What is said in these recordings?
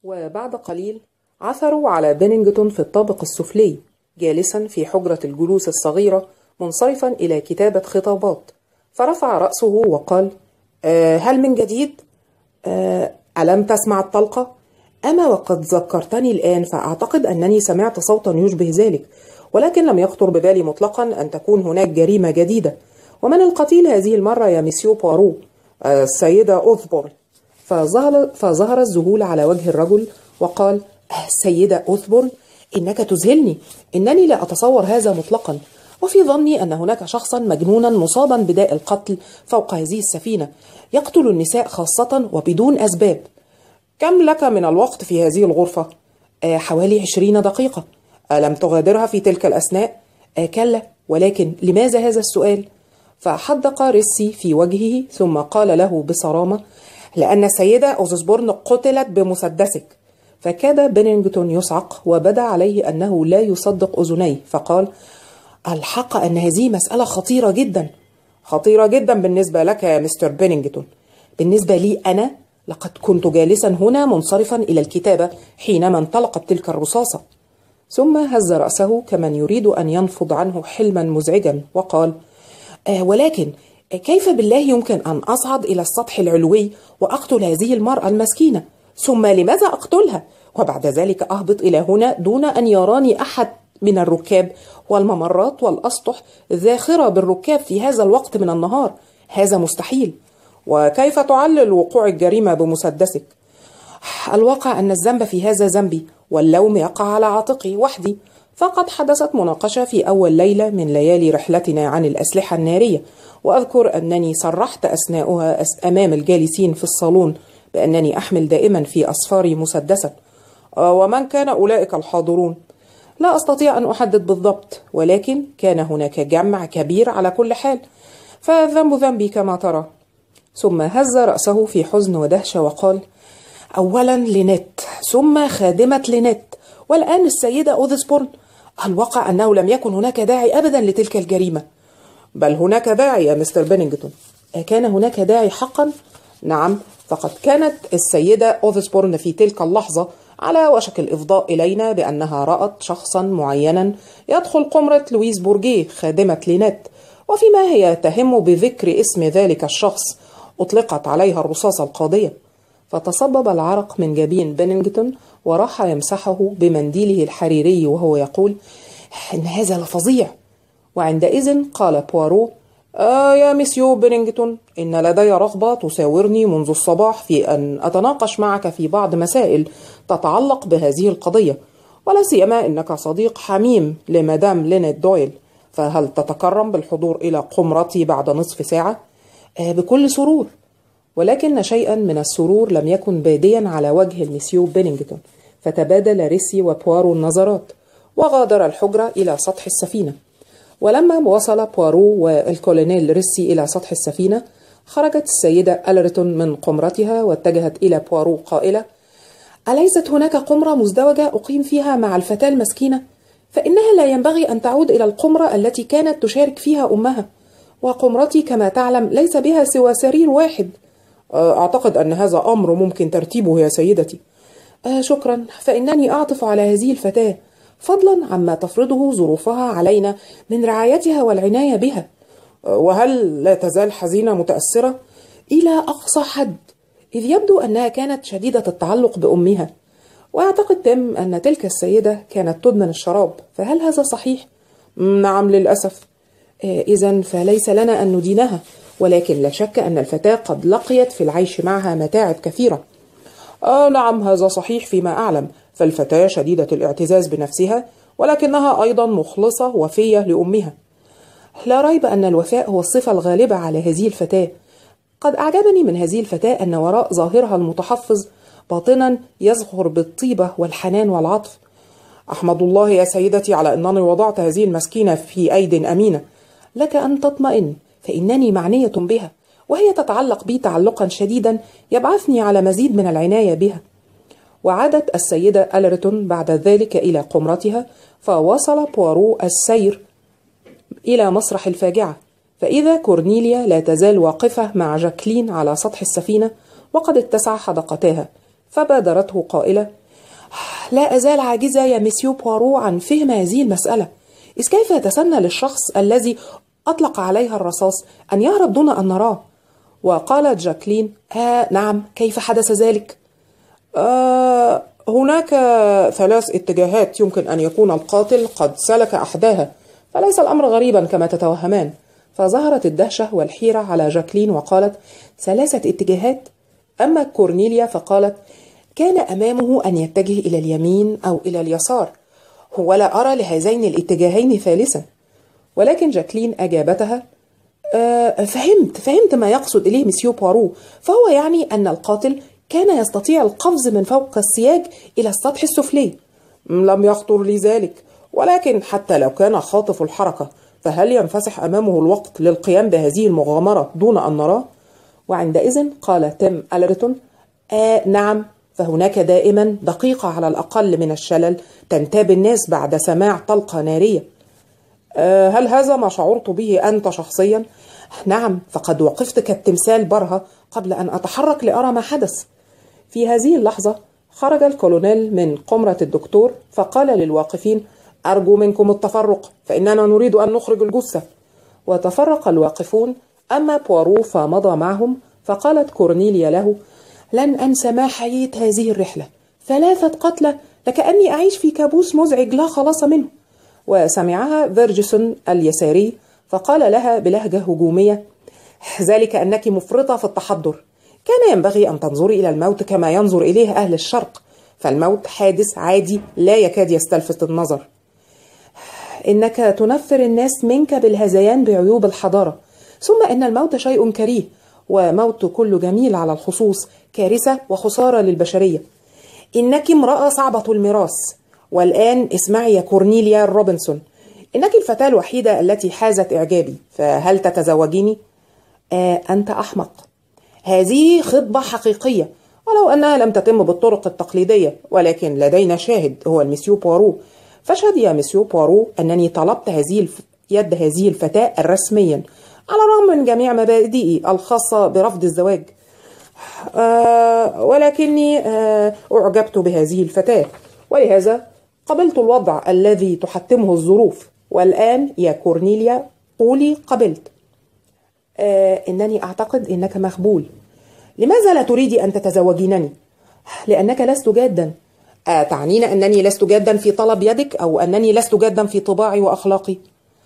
وبعد قليل عثروا على بنينجتون في الطابق السفلي جالسا في حجرة الجلوس الصغيرة منصرفا إلى كتابة خطابات، فرفع رأسه وقال: هل من جديد؟ ألم تسمع الطلقة؟ أما وقد ذكرتني الآن فأعتقد أنني سمعت صوتا يشبه ذلك، ولكن لم يخطر ببالي مطلقا أن تكون هناك جريمة جديدة. ومن القتيل هذه المرة يا مسيو بوارو؟ السيدة أوثبورن. فظهر الذهول على وجه الرجل وقال: السيدة أوثبورن؟ إنك تذهلني، إنني لا أتصور هذا مطلقا، وفي ظني أن هناك شخصا مجنونا مصابا بداء القتل فوق هذه السفينة يقتل النساء خاصة وبدون أسباب. كم لك من الوقت في هذه الغرفة؟ حوالي 20 دقيقة. ألم تغادرها في تلك الأثناء؟ كلا، ولكن لماذا هذا السؤال؟ فحدق ريسي في وجهه ثم قال له بصرامة: لأن السيدة أوزسبورن قتلت بمسدسك. فكاد بنينجتون يصعق وبدا عليه أنه لا يصدق أذنيه، فقال: الحق أن هذه مسألة خطيرة جدا. خطيرة جدا بالنسبة لك يا مستر بنينجتون. بالنسبة لي أنا لقد كنت جالسا هنا منصرفا إلى الكتابة حينما انطلقت تلك الرصاصة. ثم هز رأسه كمن يريد أن ينفض عنه حلما مزعجا وقال: ولكن كيف بالله يمكن أن أصعد إلى السطح العلوي وأقتل هذه المرأة المسكينة؟ ثم لماذا أقتلها؟ وبعد ذلك أهبط إلى هنا دون أن يراني أحد من الركاب، والممرات والأسطح ذاخرة بالركاب في هذا الوقت من النهار. هذا مستحيل. وكيف تعلل وقوع الجريمة بمسدسك؟ الواقع أن الذنب في هذا ذنبي، واللوم يقع على عاتقي وحدي. فقد حدثت مناقشة في أول ليلة من ليالي رحلتنا عن الأسلحة النارية، وأذكر أنني صرحت أثناؤها أمام الجالسين في الصالون بأنني أحمل دائما في أصفاري مسدسا. ومن كان أولئك الحاضرون؟ لا أستطيع أن أحدد بالضبط، ولكن كان هناك جمع كبير على كل حال، فالذنب ذنبي كما ترى. ثم هز رأسه في حزن ودهشة وقال: أولا لينيت، ثم خادمة لينيت، والآن السيدة أوزسبورن. الواقع أنه لم يكن هناك داعي أبدا لتلك الجريمة. بل هناك داعي يا مستر بنينجتون. كان هناك داعي حقا؟ نعم، فقد كانت السيدة أوزسبورن في تلك اللحظة على وشك الإفضاء إلينا بأنها رأت شخصا معينا يدخل قمرة لويس بورجيه خادمة لينيت، وفيما هي تهم بذكر اسم ذلك الشخص أطلقت عليها الرصاصة القاضية. فتصبب العرق من جبين بنينجتون وراح يمسحه بمنديله الحريري وهو يقول: إن هذا لفظيع. وعندئذ قال بوارو: يا مسيو بنينجتون، إن لدي رغبة تساورني منذ الصباح في أن أتناقش معك في بعض مسائل تتعلق بهذه القضية، ولا سيما إنك صديق حميم لمدام لينيت دويل، فهل تتكرم بالحضور إلى قمرتي بعد نصف ساعة؟ بكل سرور. ولكن شيئا من السرور لم يكن باديا على وجه المسيو بنينجتون، فتبادل ريسي وبوارو النظرات وغادر الحجرة إلى سطح السفينة. ولما وصل بوارو والكولونيل ريسي إلى سطح السفينة، خرجت السيدة ألرتون من قمرتها واتجهت إلى بوارو قائلة: أليست هناك قمرة مزدوجة أقيم فيها مع الفتاة المسكينة؟ فإنها لا ينبغي أن تعود إلى القمرة التي كانت تشارك فيها أمها، وقمرتي كما تعلم ليس بها سوى سرير واحد. أعتقد أن هذا أمر ممكن ترتيبه يا سيدتي. شكرا، فإنني أعطف على هذه الفتاة، فضلا عما تفرضه ظروفها علينا من رعايتها والعناية بها. وهل لا تزال حزينة متأثرة؟ إلى أقصى حد، إذ يبدو أنها كانت شديدة التعلق بأمها. وأعتقد تم أن تلك السيدة كانت تدمن الشراب، فهل هذا صحيح؟ نعم للأسف. إذن فليس لنا أن ندينها، ولكن لا شك أن الفتاة قد لقيت في العيش معها متاعب كثيرة. نعم هذا صحيح فيما أعلم، فالفتاة شديدة الاعتزاز بنفسها، ولكنها أيضا مخلصة وفية لأمها. لا ريب أن الوفاء هو الصفة الغالبة على هذه الفتاة. قد أعجبني من هذه الفتاة أن وراء ظاهرها المتحفظ باطنا يزخر بالطيبة والحنان والعطف. أحمد الله يا سيدتي على أنني وضعت هذه المسكينة في أيد أمينة. لك أن تطمئن، فإنني معنية بها، وهي تتعلق بي تعلقا شديدا يبعثني على مزيد من العناية بها. وعادت السيدة ألرتون بعد ذلك إلى قمرتها، فواصل بوارو السير إلى مسرح الفاجعة، فإذا كورنيليا لا تزال واقفة مع جاكلين على سطح السفينة وقد اتسع حدقتاها، فبادرته قائلة: لا أزال عاجزة يا مسيو بوارو عن فهم هذه المسألة، إذ كيف يتسنى للشخص الذي أطلق عليها الرصاص أن يهرب دون أن نراه؟ وقالت جاكلين: نعم، كيف حدث ذلك؟ هناك 3 اتجاهات يمكن أن يكون القاتل قد سلك أحداها، فليس الأمر غريبا كما تتوهمان. فظهرت الدهشة والحيرة على جاكلين وقالت: 3 اتجاهات؟ أما كورنيليا فقالت: كان أمامه أن يتجه إلى اليمين أو إلى اليسار، ولا أرى لهذين الاتجاهين ثالثا. ولكن جاكلين أجابتها: فهمت ما يقصد إليه مسيو بوارو، فهو يعني أن القاتل كان يستطيع القفز من فوق السياج إلى السطح السفلي. لم يخطر لي ذلك، ولكن حتى لو كان خاطف الحركة، فهل ينفسح أمامه الوقت للقيام بهذه المغامرة دون أن نراه؟ وعندئذ قال تيم ألرتون: نعم، فهناك دائما دقيقة على الأقل من الشلل تنتاب الناس بعد سماع طلقة نارية. هل هذا ما شعرت به أنت شخصيا؟ نعم، فقد وقفت كالتمثال برهة قبل أن أتحرك لأرى ما حدث. في هذه اللحظة خرج الكولونيل من قمرة الدكتور فقال للواقفين: أرجو منكم التفرق، فإننا نريد أن نخرج الجثة. وتفرق الواقفون، أما بوارو فمضى معهم. فقالت كورنيليا له: لن أنسى ما حييت هذه الرحلة، 3 قتلى، لكأني أعيش في كابوس مزعج لا خلاص منه. وسمعها فيرجسون اليساري فقال لها بلهجة هجومية: ذلك أنك مفرطة في التحضر، كان ينبغي أن تنظري إلى الموت كما ينظر إليه أهل الشرق، فالموت حادث عادي لا يكاد يستلفت النظر. إنك تنفر الناس منك بالهذيان بعيوب الحضارة، ثم إن الموت شيء كريه، وموت كل جميل على الخصوص كارثة وخسارة للبشرية. إنك امرأة صعبة المراس. والآن اسمعي يا كورنيليا روبنسون، إنك الفتاة الوحيدة التي حازت إعجابي، فهل تتزوجيني؟ أنت أحمق. هذه خطبة حقيقية، ولو أنها لم تتم بالطرق التقليدية، ولكن لدينا شاهد هو المسيو بوارو. فاشهد يا مسيو بوارو أنني طلبت يد هذه الفتاة رسميا، على الرغم من جميع مبادئي الخاصة برفض الزواج. ولكني أعجبت بهذه الفتاة، ولهذا قبلت الوضع الذي تحتمه الظروف. والآن يا كورنيليا قولي قبلت. إنني أعتقد إنك مخبول. لماذا لا تريدي أن تتزوجينني؟ لأنك لست جادا. تعنين أنني لست جادا في طلب يدك، أو أنني لست جادا في طباعي وأخلاقي؟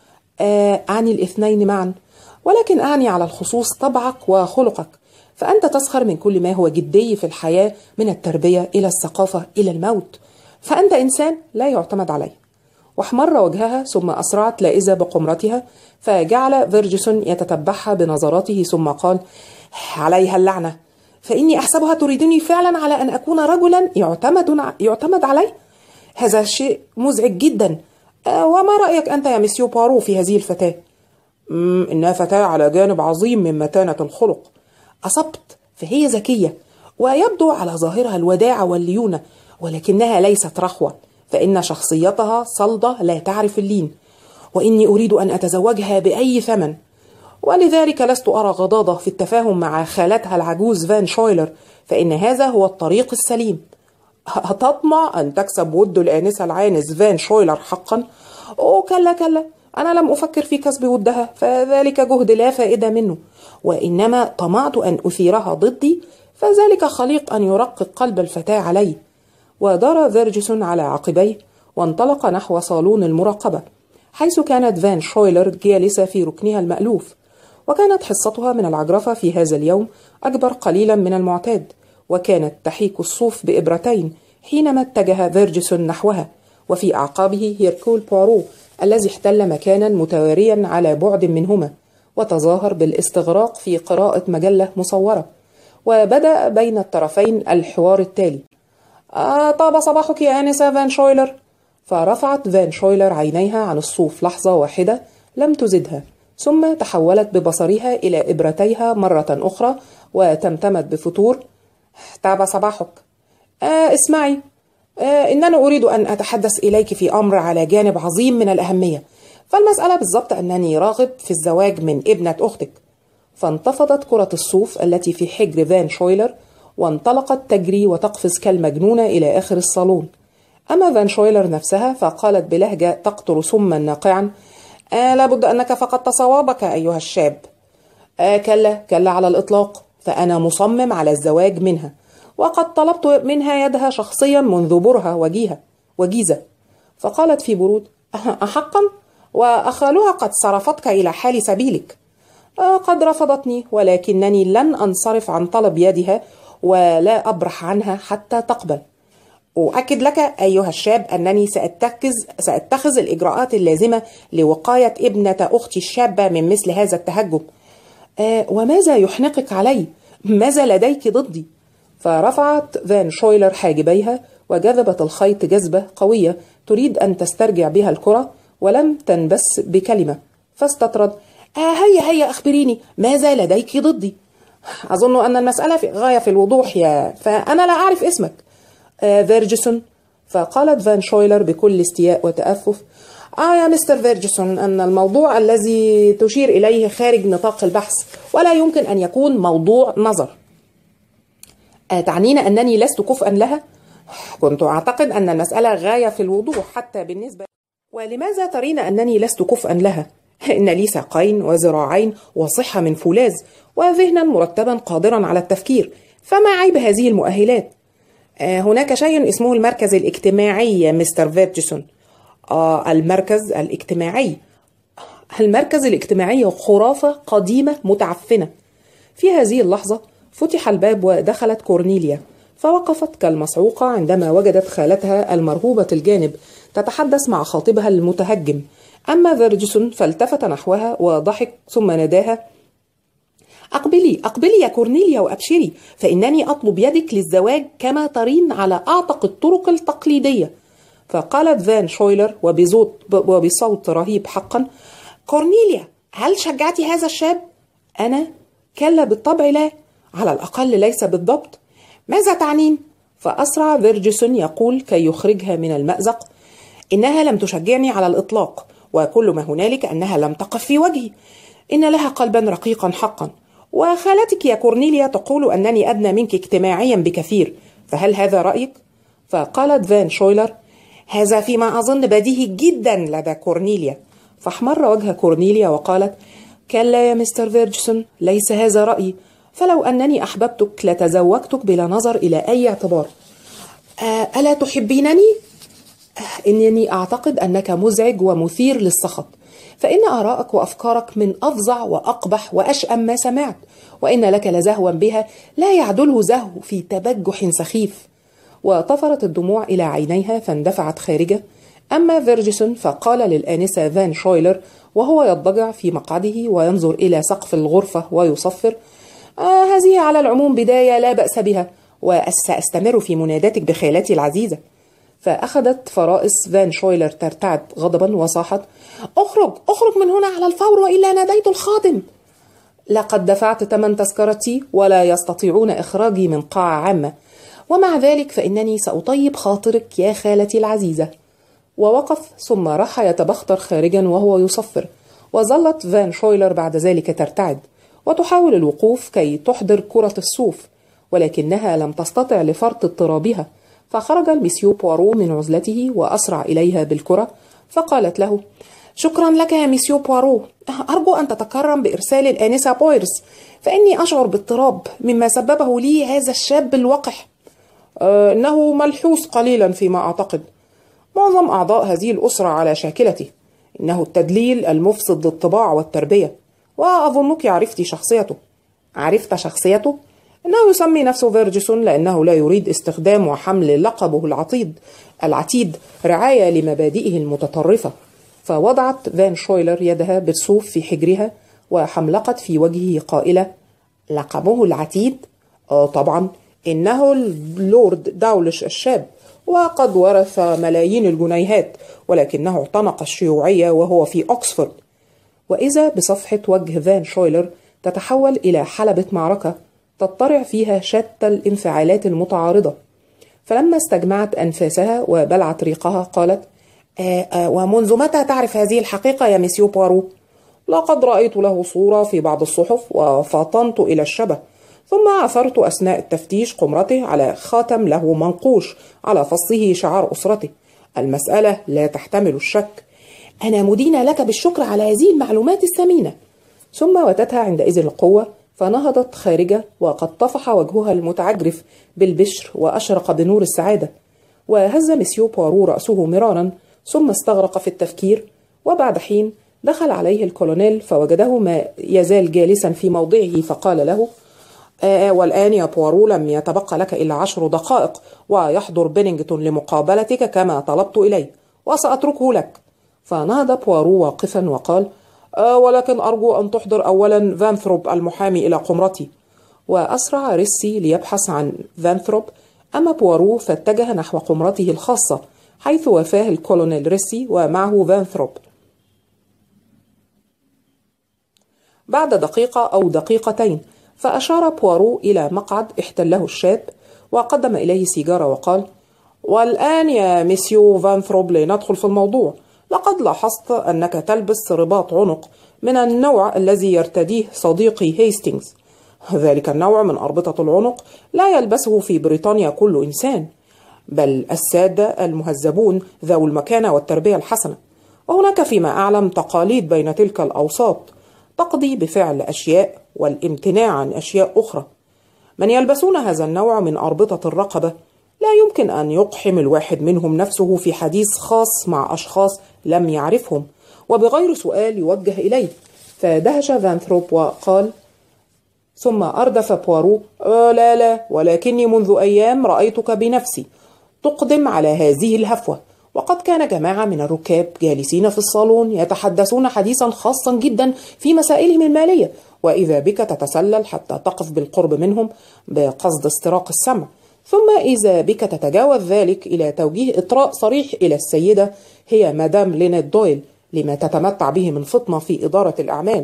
أعني الاثنين معا، ولكن أعني على الخصوص طبعك وخلقك، فأنت تسخر من كل ما هو جدي في الحياة، من التربية إلى الثقافة إلى الموت، فأنت إنسان لا يعتمد عليه. واحمر وجهها ثم أسرعت لائزة بقمرتها، فجعل فيرجسون يتتبعها بنظراته ثم قال: عليها اللعنة، فإني أحسبها تريدني فعلا على أن أكون رجلا يعتمد عليه. هذا شيء مزعج جدا. وما رأيك أنت يا مسيو بارو في هذه الفتاة؟ إنها فتاة على جانب عظيم من متانة الخلق. أصبت، فهي ذكية، ويبدو على ظاهرها الوداعة والليونة، ولكنها ليست رخوة، فإن شخصيتها صلدة لا تعرف اللين، وإني أريد أن أتزوجها بأي ثمن. ولذلك لست أرى غضاضة في التفاهم مع خالتها العجوز فان شويلر، فإن هذا هو الطريق السليم. أتطمع أن تكسب ود الآنسة العانس فان شويلر حقا؟ كلا كلا، أنا لم أفكر في كسب ودها، فذلك جهد لا فائدة منه، وإنما طمعت أن أثيرها ضدي، فذلك خليق أن يرقق قلب الفتاة علي. ودار فيرجسون على عقبيه وانطلق نحو صالون المراقبة، حيث كانت فان شويلر جالسة في ركنها المألوف. وكانت حصتها من العجرفة في هذا اليوم أكبر قليلا من المعتاد، وكانت تحيك الصوف بإبرتين حينما اتجه فيرجسون نحوها، وفي أعقابه هيركول بوارو الذي احتل مكانا متواريا على بعد منهما، وتظاهر بالاستغراق في قراءة مجلة مصورة. وبدأ بين الطرفين الحوار التالي: طاب صباحك يا آنسة فان شويلر. فرفعت فان شويلر عينيها عن الصوف لحظة واحدة لم تزدها، ثم تحولت ببصرها إلى إبرتيها مرة أخرى وتمتمت بفتور: طاب صباحك. اسمعي، إنني أريد أن أتحدث إليك في أمر على جانب عظيم من الأهمية، فالمسألة بالضبط أنني راغب في الزواج من ابنة أختك. فانتفضت كرة الصوف التي في حجر فان شويلر، وانطلقت تجري وتقفز كالمجنونة إلى آخر الصالون. أما فان شويلر نفسها فقالت بلهجة تقطر سما ناقعا: لابد أنك فقدت صوابك أيها الشاب. كلا على الإطلاق، فأنا مصمم على الزواج منها، وقد طلبت منها يدها شخصيا منذ برهة وجيزة. فقالت في برود: أحقا؟ وأخالها قد صرفتك إلى حال سبيلك. قد رفضتني، ولكنني لن أنصرف عن طلب يدها ولا أبرح عنها حتى تقبل. أؤكد لك أيها الشاب أنني سأتخذ الإجراءات اللازمة لوقاية ابنة أختي الشابة من مثل هذا التهجم. وماذا يحنقك علي؟ ماذا لديك ضدي؟ فرفعت فان شويلر حاجبيها وجذبت الخيط جذبة قوية تريد أن تسترجع بها الكرة، ولم تنبس بكلمة. فاستطرد: هيا أخبريني، ماذا لديك ضدي؟ أظن أن المسألة في غاية في الوضوح فأنا لا أعرف اسمك. فيرجسون. فقالت فان شويلر بكل استياء وتأفف: يا مستر فيرجسون، أن الموضوع الذي تشير إليه خارج نطاق البحث، ولا يمكن أن يكون موضوع نظر. تعنين أنني لست كفءا لها؟ كنت أعتقد أن المسألة غاية في الوضوح حتى بالنسبة. ولماذا ترين أنني لست كفءا لها؟ إن لي ساقين وذراعين وصحة من فولاذ وذهنا مرتبا قادرا على التفكير، فما عيب هذه المؤهلات؟ هناك شيء اسمه المركز الاجتماعي يا مستر فيرجسون. المركز الاجتماعي. المركز الاجتماعي خرافة قديمة متعفنة. في هذه اللحظة فتح الباب ودخلت كورنيليا، فوقفت كالمصعوقة عندما وجدت خالتها المرهوبة الجانب تتحدث مع خاطبها المتهجم. أما فيرجسون فالتفت نحوها وضحك ثم ناداها: أقبلي يا كورنيليا وأبشري، فإنني أطلب يدك للزواج كما ترين على أعتق الطرق التقليدية. فقالت فان شويلر وبصوت رهيب: حقا كورنيليا، هل شجعتي هذا الشاب؟ أنا؟ كلا بالطبع لا، على الأقل ليس بالضبط. ماذا تعنين؟ فأسرع فيرجسون يقول كي يخرجها من المأزق: إنها لم تشجعني على الإطلاق، وكل ما هنالك أنها لم تقف في وجهي. إن لها قلبا رقيقا حقا، وخالتك يا كورنيليا تقول أنني أدنى منك اجتماعيا بكثير، فهل هذا رأيك؟ فقالت فان شويلر: هذا فيما أظن بديهي جدا لدى كورنيليا. فاحمر وجه كورنيليا وقالت: كلا يا مستر فيرجسون، ليس هذا رأيي، فلو أنني أحببتك لتزوجتك بلا نظر إلى أي اعتبار. ألا تحبينني؟ إنني أعتقد أنك مزعج ومثير للسخط، فإن آراءك وأفكارك من أفظع وأقبح وأشأم ما سمعت، وإن لك لزهوا بها لا يعدله زهو في تبجح سخيف. وطفرت الدموع إلى عينيها فاندفعت خارجة. أما فيرجسون فقال للآنسة فان شويلر وهو يضجع في مقعده وينظر إلى سقف الغرفة ويصفر: هذه على العموم بداية لا بأس بها، وسأستمر في مناداتك بخالتي العزيزة. فأخذت فرائس فان شويلر ترتعد غضبا وصاحت: اخرج من هنا على الفور، وإلا ناديت الخادم. لقد دفعت ثمن تذكرتي ولا يستطيعون إخراجي من قاعة عامة، ومع ذلك فإنني سأطيب خاطرك يا خالتي العزيزة. ووقف ثم راح يتبختر خارجا وهو يصفر. وظلت فان شويلر بعد ذلك ترتعد وتحاول الوقوف كي تحضر كرة الصوف، ولكنها لم تستطع لفرط اضطرابها. فخرج المسيو بوارو من عزلته وأسرع إليها بالكرة، فقالت له: شكرا لك يا مسيو بوارو، أرجو أن تتكرم بإرسال الآنسة بويرس، فإني أشعر باضطراب مما سببه لي هذا الشاب الوقح. إنه ملحوس قليلا فيما أعتقد. معظم أعضاء هذه الأسرة على شاكلته. إنه التدليل المفسد للطباع والتربية، وأظنك عرفت شخصيته. عرفت شخصيته؟ إنه يسمي نفسه فيرجسون لأنه لا يريد استخدام وحمل لقبه العتيد رعاية لمبادئه المتطرفة. فوضعت فان شويلر يدها بالصوف في حجرها وحملقت في وجهه قائلة: لقبه العتيد؟ طبعا، إنه اللورد داولش الشاب، وقد ورث ملايين الجنيهات، ولكنه اعتنق الشيوعية وهو في أكسفورد. وإذا بصفحة وجه فان شويلر تتحول إلى حلبة معركة تضطرع فيها شتى الانفعالات المتعارضة. فلما استجمعت أنفاسها وبلعت ريقها قالت: ومنذ متى تعرف هذه الحقيقة يا مسيو بوارو؟ لقد رأيت له صورة في بعض الصحف وفطنت إلى الشبه، ثم عثرت أثناء التفتيش قمرته على خاتم له منقوش على فصه شعار أسرته. المسألة لا تحتمل الشك. أنا مدينة لك بالشكر على هذه المعلومات الثمينة. ثم وتتها عندئذ القوة، فنهضت خارجة وقد طفح وجهها المتعجرف بالبشر وأشرق بنور السعادة. وهز مسيو بوارو رأسه مرارا، ثم استغرق في التفكير. وبعد حين دخل عليه الكولونيل فوجده ما يزال جالسا في موضعه، فقال له: والآن يا بوارو لم يتبقى لك إلا 10 دقائق ويحضر بينينغتون لمقابلتك كما طلبت إليه، وسأتركه لك. فنهض بوارو واقفا وقال: ولكن أرجو أن تحضر أولا فانثروب المحامي إلى قمرتي. وأسرع ريسي ليبحث عن فانثروب، أما بوارو فاتجه نحو قمرته الخاصة، حيث وافاه الكولونيل ريسي ومعه فانثروب. بعد دقيقة أو دقيقتين فأشار بوارو إلى مقعد احتله الشاب، وقدم إليه سيجارة وقال: والآن يا مسيو فانثروب لندخل في الموضوع. لقد لاحظت أنك تلبس رباط عنق من النوع الذي يرتديه صديقي هيستينغز. ذلك النوع من أربطة العنق لا يلبسه في بريطانيا كل إنسان، بل السادة المهذبون ذو المكانة والتربية الحسنة. وهناك فيما أعلم تقاليد بين تلك الأوساط تقضي بفعل أشياء والامتناع عن أشياء أخرى. من يلبسون هذا النوع من أربطة الرقبة لا يمكن أن يقحم الواحد منهم نفسه في حديث خاص مع أشخاص لم يعرفهم وبغير سؤال يوجه إليه. فدهش فانثروب وقال، ثم أردف بوارو: لا، ولكني منذ أيام رأيتك بنفسي تقدم على هذه الهفوة، وقد كان جماعة من الركاب جالسين في الصالون يتحدثون حديثا خاصا جدا في مسائلهم المالية، وإذا بك تتسلل حتى تقف بالقرب منهم بقصد استراق السمع، ثم إذا بك تتجاوز ذلك إلى توجيه إطراء صريح إلى السيدة هي مدام لينيت دويل لما تتمتع به من فطنة في إدارة الأعمال.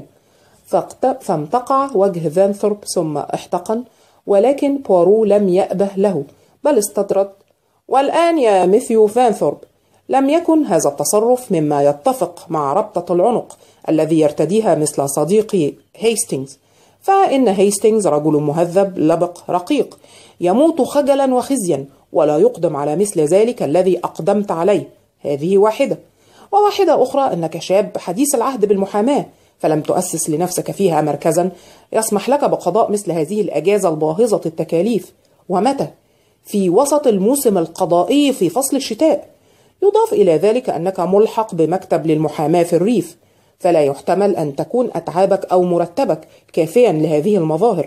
فامتقع وجه فانثروب ثم احتقن، ولكن بوارو لم يأبه له، بل استطرد: والآن يا ميثيو فانثروب، لم يكن هذا التصرف مما يتفق مع ربطة العنق الذي يرتديها مثل صديقي هيستينغز، فإن هيستينغز رجل مهذب لبق رقيق يموت خجلا وخزيا، ولا يقدم على مثل ذلك الذي أقدمت عليه. هذه واحدة. وواحدة أخرى أنك شاب حديث العهد بالمحاماة، فلم تؤسس لنفسك فيها مركزا يسمح لك بقضاء مثل هذه الأجازة الباهظة التكاليف. ومتى؟ في وسط الموسم القضائي في فصل الشتاء. يضاف إلى ذلك أنك ملحق بمكتب للمحاماة في الريف، فلا يحتمل أن تكون أتعابك أو مرتبك كافيا لهذه المظاهر،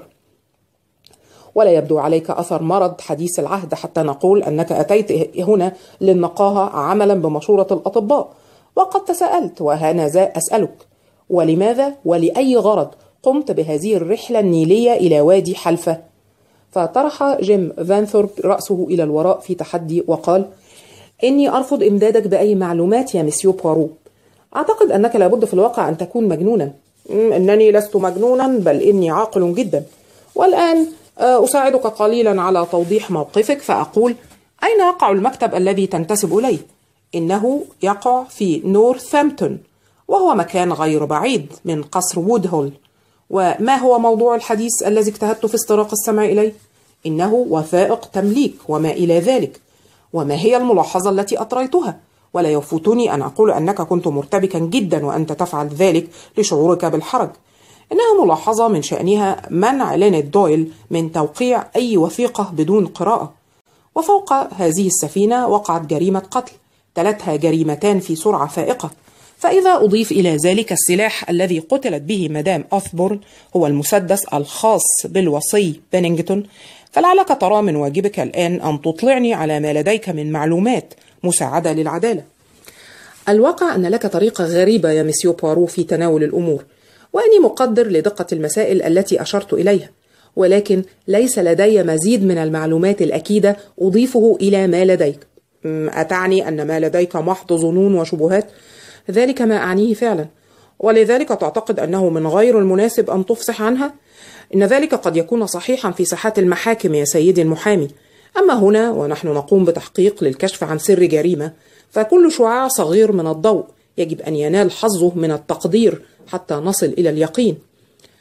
ولا يبدو عليك أثر مرض حديث العهد حتى نقول أنك أتيت هنا للنقاهة عملا بمشورة الأطباء. وقد تساءلت، وهنا ذا أسألك: ولماذا ولأي غرض قمت بهذه الرحلة النيلية إلى وادي حلفة؟ فطرح جيم فانثروب رأسه إلى الوراء في تحدي وقال: إني أرفض إمدادك بأي معلومات يا مسيو بوارو. أعتقد أنك لابد في الواقع أن تكون مجنونا. إنني لست مجنونا، بل إني عاقل جدا. والآن أساعدك قليلا على توضيح موقفك، فأقول: أين يقع المكتب الذي تنتسب إليه؟ إنه يقع في نورثامبتون، وهو مكان غير بعيد من قصر وودهول. وما هو موضوع الحديث الذي اجتهدت في استراق السمع إليه؟ إنه وثائق تمليك وما إلى ذلك. وما هي الملاحظة التي أطريتها؟ ولا يفوتني أن أقول أنك كنت مرتبكا جدا وأنت تفعل ذلك لشعورك بالحرج. إنها ملاحظة من شأنها منع لينيت دويل من توقيع أي وثيقة بدون قراءة. وفوق هذه السفينة وقعت جريمة قتل تلتها جريمتان في سرعة فائقة. فإذا أضيف إلى ذلك السلاح الذي قتلت به مدام أوثبورن هو المسدس الخاص بالوصي بينينغتون، فلعلك ترى من واجبك الآن أن تطلعني على ما لديك من معلومات مساعدة للعدالة. الواقع أن لك طريقة غريبة يا مسيو بوارو في تناول الأمور، وأني مقدر لدقة المسائل التي أشرت إليها، ولكن ليس لدي مزيد من المعلومات الأكيدة أضيفه إلى ما لديك. أتعني أن ما لديك محض ظنون وشبهات؟ ذلك ما أعنيه فعلا، ولذلك تعتقد أنه من غير المناسب أن تفصح عنها؟ إن ذلك قد يكون صحيحا في ساحات المحاكم يا سيدي المحامي، أما هنا ونحن نقوم بتحقيق للكشف عن سر جريمة، فكل شعاع صغير من الضوء يجب أن ينال حظه من التقدير حتى نصل إلى اليقين.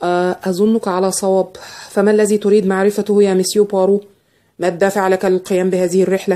أظنك على صواب. فما الذي تريد معرفته يا مسيو بوارو؟ ما الدافع لك للقيام بهذه الرحلة؟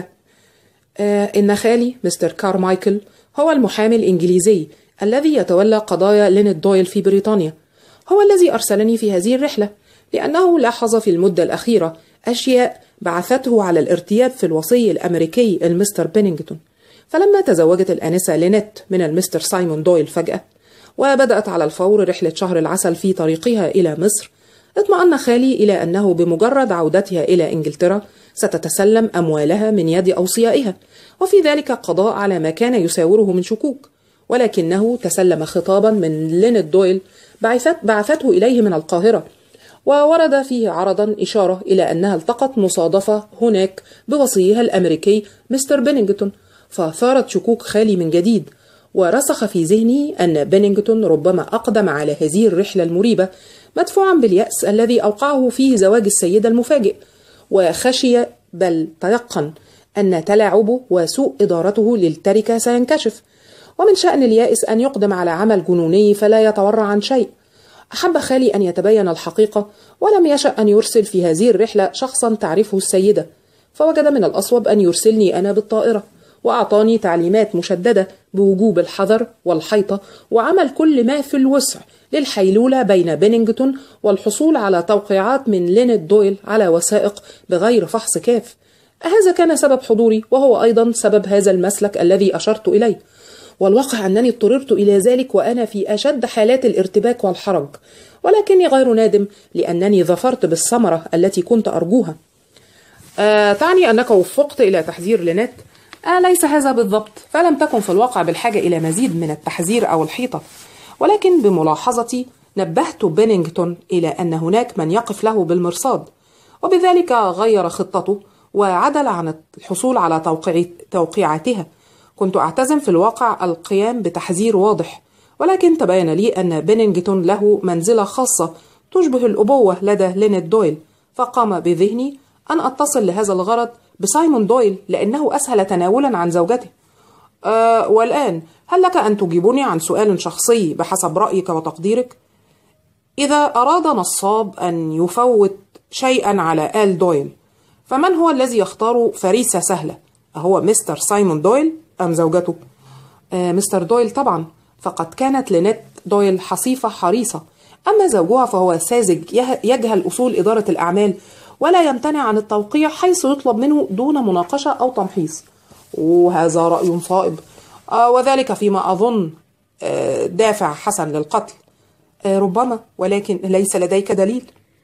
إن خالي مستر كارمايكل هو المحامي الإنجليزي الذي يتولى قضايا لينيت دويل في بريطانيا، هو الذي أرسلني في هذه الرحلة، لأنه لاحظ في المدة الأخيرة أشياء بعثته على الارتياب في الوصي الأمريكي المستر بينينغتون. فلما تزوجت الآنسة لينيت من المستر سايمون دويل فجأة، وبدأت على الفور رحلة شهر العسل في طريقها إلى مصر، اطمأن خالي إلى أنه بمجرد عودتها إلى إنجلترا ستتسلم أموالها من يد أوصيائها، وفي ذلك قضاء على ما كان يساوره من شكوك. ولكنه تسلم خطابا من لينيت دويل بعثته إليه من القاهرة، وورد فيه عرضا إشارة إلى أنها التقت مصادفة هناك بوصيها الأمريكي مستر بينينغتون، فثارت شكوك خالي من جديد، ورسخ في ذهنه أن بينينغتون ربما أقدم على هذه الرحلة المريبة مدفوعا باليأس الذي أوقعه فيه زواج السيدة المفاجئ، وخشي بل تيقن أن تلاعبه وسوء إدارته للتركة سينكشف، ومن شأن اليائس أن يقدم على عمل جنوني فلا يتورع عن شيء. أحب خالي أن يتبين الحقيقة، ولم يشأ أن يرسل في هذه الرحلة شخصا تعرفه السيدة، فوجد من الأصوب أن يرسلني أنا بالطائرة، وأعطاني تعليمات مشددة بوجوب الحذر والحيطة وعمل كل ما في الوسع للحيلولة بين بينينغتون والحصول على توقيعات من لينيت دويل على وثائق بغير فحص كاف. هذا كان سبب حضوري، وهو أيضا سبب هذا المسلك الذي أشرت إليه، والواقع أنني اضطررت إلى ذلك وأنا في أشد حالات الارتباك والحرج، ولكني غير نادم لأنني ظفرت بالثمرة التي كنت أرجوها. تعني أنك وفقت إلى تحذير لينيت؟ ليس هذا بالضبط، فلم تكن في الواقع بالحاجة إلى مزيد من التحذير أو الحيطة، ولكن بملاحظتي نبهت بينينغتون إلى أن هناك من يقف له بالمرصاد، وبذلك غير خطته وعدل عن الحصول على توقيعاتها. كنت أعتزم في الواقع القيام بتحذير واضح، ولكن تبين لي أن بينينغتون له منزلة خاصة تشبه الأبوة لدى لينيت دويل، فقام بذهني أن أتصل لهذا الغرض بسايمون دويل لأنه أسهل تناولا عن زوجته. والآن هل لك أن تجيبني عن سؤال شخصي بحسب رأيك وتقديرك؟ إذا أراد نصاب أن يفوت شيئا على آل دويل، فمن هو الذي يختار فريسة سهلة؟ أهو مستر سايمون دويل أم زوجته؟ مستر دويل طبعا، فقد كانت لينيت دويل حصيفة حريصة، أما زوجها فهو ساذج يجهل أصول إدارة الأعمال ولا يمتنع عن التوقيع حيث يطلب منه دون مناقشة أو تمحيص. وهذا رأي صائب، وذلك فيما أظن دافع حسن للقتل. ربما، ولكن ليس لديك دليل.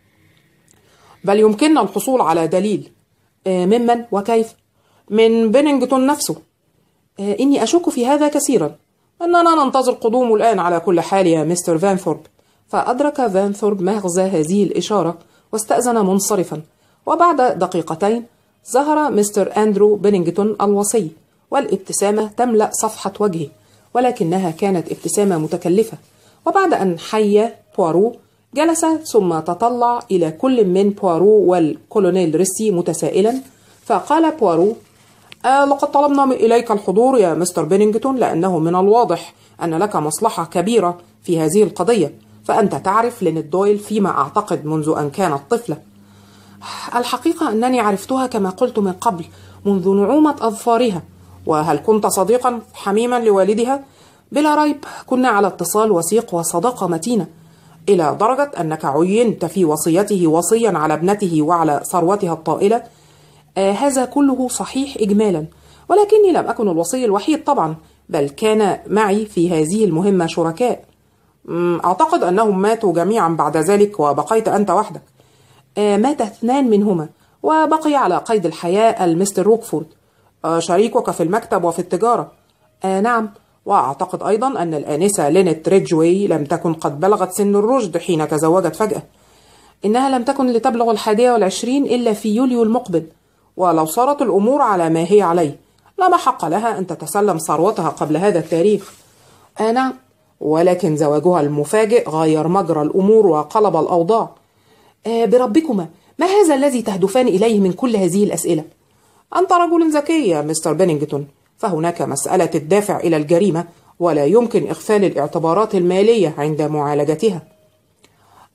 بل يمكننا الحصول على دليل. ممن وكيف؟ من بينينغتون نفسه. إني أشك في هذا كثيرا. أننا ننتظر قدومه الآن على كل حال يا مستر فانثورب. فأدرك فانثورب مغزى هذه الإشارة واستأذن منصرفا، وبعد دقيقتين ظهر مستر أندرو بينينغتون الوصي، والابتسامة تملأ صفحة وجهه، ولكنها كانت ابتسامة متكلفة. وبعد أن حي بوارو جلس ثم تطلع إلى كل من بوارو والكولونيل ريسي متسائلا، فقال بوارو: لقد طلبنا إليك الحضور يا مستر بينينغتون لأنه من الواضح أن لك مصلحة كبيرة في هذه القضية، فأنت تعرف لينيت دويل فيما أعتقد منذ أن كانت طفلة. الحقيقة أنني عرفتها كما قلت من قبل منذ نعومة أظفارها. وهل كنت صديقا حميما لوالدها؟ بلا ريب، كنا على اتصال وثيق وصداقة متينة، إلى درجة أنك عينت في وصيته وصيا على ابنته وعلى ثروتها الطائلة. هذا كله صحيح إجمالا، ولكني لم أكن الوصي الوحيد طبعا، بل كان معي في هذه المهمة شركاء. أعتقد أنهم ماتوا جميعا بعد ذلك وبقيت أنت وحدك. مات 2 منهما، وبقي على قيد الحياة المستر روكفورد شريكك في المكتب وفي التجارة. نعم، وأعتقد أيضا أن الآنسة لينيت ريدجوي لم تكن قد بلغت سن الرشد حين تزوجت فجأة. إنها لم تكن لتبلغ 21 إلا في يوليو المقبل، ولو صارت الأمور على ما هي عليه لما حق لها أن تتسلم ثروتها قبل هذا التاريخ. نعم، ولكن زواجها المفاجئ غير مجرى الأمور وقلب الأوضاع. بربكما، ما هذا الذي تهدفان إليه من كل هذه الأسئلة؟ أنت رجل ذكي يا مستر بينينغتون، فهناك مسألة الدافع إلى الجريمة، ولا يمكن إغفال الاعتبارات المالية عند معالجتها.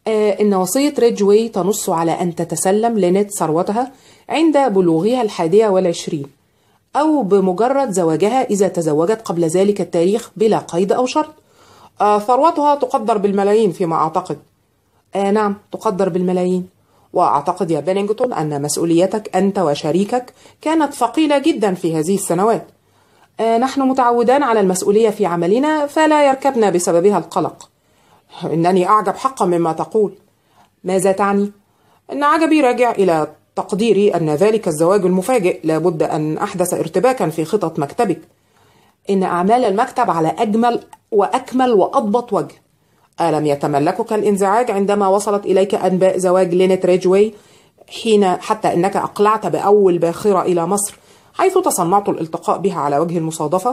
إن وصية ريدجواي تنص على أن تتسلم لينيت ثروتها عند بلوغها 21 أو بمجرد زواجها إذا تزوجت قبل ذلك التاريخ بلا قيد أو شرط. ثروتها تقدر بالملايين فيما أعتقد. نعم، تقدر بالملايين. وأعتقد يا بينينغتون أن مسؤوليتك أنت وشريكك كانت ثقيلة جدا في هذه السنوات. نحن متعودان على المسؤولية في عملنا فلا يركبنا بسببها القلق. إنني أعجب حقا مما تقول. ماذا تعني؟ إن عجبي راجع إلى تقديري أن ذلك الزواج المفاجئ لابد أن أحدث ارتباكا في خطط مكتبك. إن أعمال المكتب على أجمل وأكمل وأضبط وجه. ألم يتملكك الانزعاج عندما وصلت إليك أنباء زواج لينيت ريدجواي حتى أنك أقلعت بأول باخرة إلى مصر حيث تصنعت الالتقاء بها على وجه المصادفة؟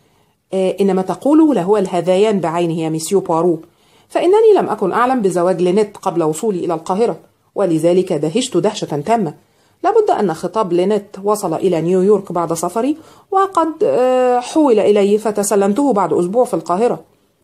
إنما تقوله لهو الهذيان بعينه يا ميسيو بوارو، فإنني لم أكن أعلم بزواج لينيت قبل وصولي إلى القاهرة، ولذلك دهشت دهشة تامة. لابد أن خطاب لينيت وصل إلى نيويورك بعد سفري، وقد حول إلي فتسلمته بعد أسبوع في القاهرة.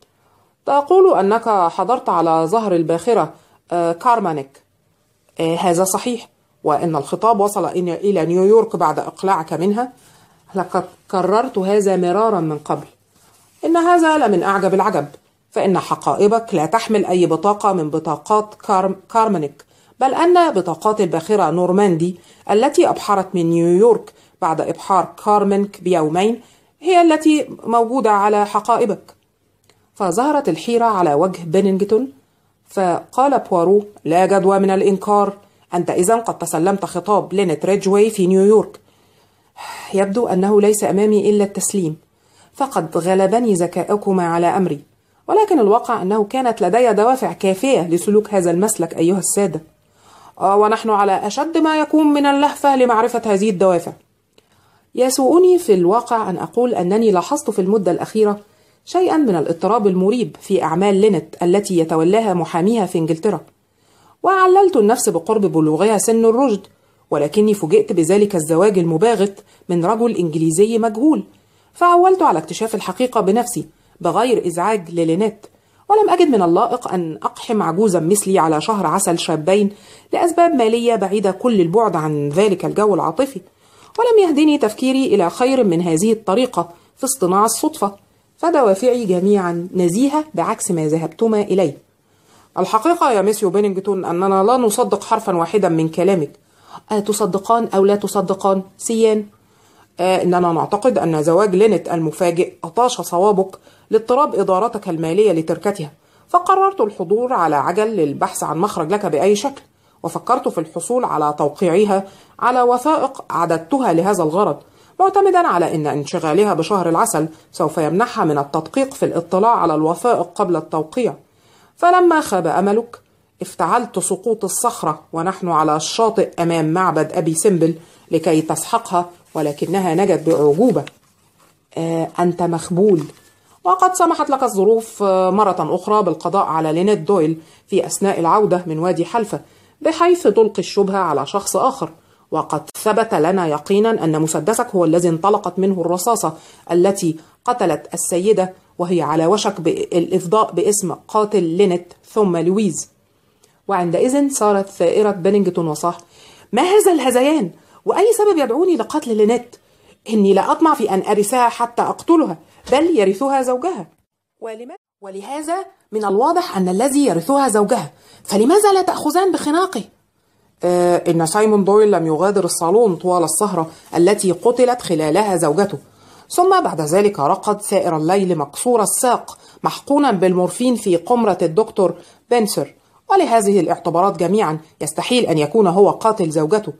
تقول أنك حضرت على ظهر الباخرة كارمانيك. هذا صحيح، وإن الخطاب وصل إلى نيويورك بعد إقلاعك منها. لقد كررت هذا مرارا من قبل. إن هذا لمن أعجب العجب، فإن حقائبك لا تحمل أي بطاقة من بطاقات كارمانيك، بل أن بطاقات الباخرة نورماندي التي أبحرت من نيويورك بعد إبحار كارمانيك بيومين هي التي موجودة على حقائبك. فظهرت الحيرة على وجه بينينغتون، فقال بوارو: لا جدوى من الإنكار، أنت إذن قد تسلمت خطاب لينيت ريدجواي في نيويورك. يبدو أنه ليس أمامي إلا التسليم، فقد غلبني ذكاؤكما على أمري، ولكن الواقع أنه كانت لدي دوافع كافية لسلوك هذا المسلك أيها السادة، ونحن على أشد ما يكون من اللهفة لمعرفة هذه الدوافع. يسوءني في الواقع أن أقول أنني لاحظت في المدة الأخيرة شيئا من الاضطراب المريب في أعمال لينيت التي يتولاها محاميها في إنجلترا، وعللت النفس بقرب بلوغها سن الرشد، ولكني فوجئت بذلك الزواج المباغت من رجل إنجليزي مجهول، فعولت على اكتشاف الحقيقة بنفسي بغير إزعاج للينيت، ولم أجد من اللائق أن أقحم عجوزا مثلي على شهر عسل شابين لأسباب مالية بعيدة كل البعد عن ذلك الجو العاطفي، ولم يهدني تفكيري إلى خير من هذه الطريقة في اصطناع الصدفة، فدوافعي جميعا نزيهة بعكس ما ذهبتما إليه. الحقيقة يا ميسيو بينينغتون أننا لا نصدق حرفا واحدا من كلامك. تصدقان أو لا تصدقان سيان؟ إننا نعتقد أن زواج لينيت المفاجئ أطاش صوابك لاضطراب إدارتك المالية لتركتها، فقررت الحضور على عجل للبحث عن مخرج لك بأي شكل، وفكرت في الحصول على توقيعها على وثائق أعددتها لهذا الغرض، معتمدا على أن انشغالها بشهر العسل سوف يمنحها من التدقيق في الاطلاع على الوثائق قبل التوقيع. فلما خاب أملك افتعلت سقوط الصخرة ونحن على الشاطئ أمام معبد أبي سمبل لكي تسحقها، ولكنها نجت بأعجوبة. أنت مخبول، وقد سمحت لك الظروف مرة أخرى بالقضاء على لينيت دويل في أثناء العودة من وادي حلفة، بحيث تلقي الشبهة على شخص آخر، وقد ثبت لنا يقينا أن مسدسك هو الذي انطلقت منه الرصاصة التي قتلت السيدة وهي على وشك بالإفضاء باسم قاتل لينيت ثم لويز. وعندئذ صارت ثائرة بينينغتون وصاح: ما هذا الهذيان؟ وأي سبب يدعوني لقتل لينيت؟ إني لا أطمع في أن أرثها حتى أقتلها، بل يرثها زوجها. ولهذا من الواضح أن الذي يرثها زوجها، فلماذا لا تأخذان بخناقه؟ إن سايمون دويل لم يغادر الصالون طوال السهرة التي قتلت خلالها زوجته، ثم بعد ذلك رقد سائر الليل مكسور الساق محقونا بالمورفين في قمرة الدكتور بنسر، ولهذه الاعتبارات جميعا يستحيل أن يكون هو قاتل زوجته.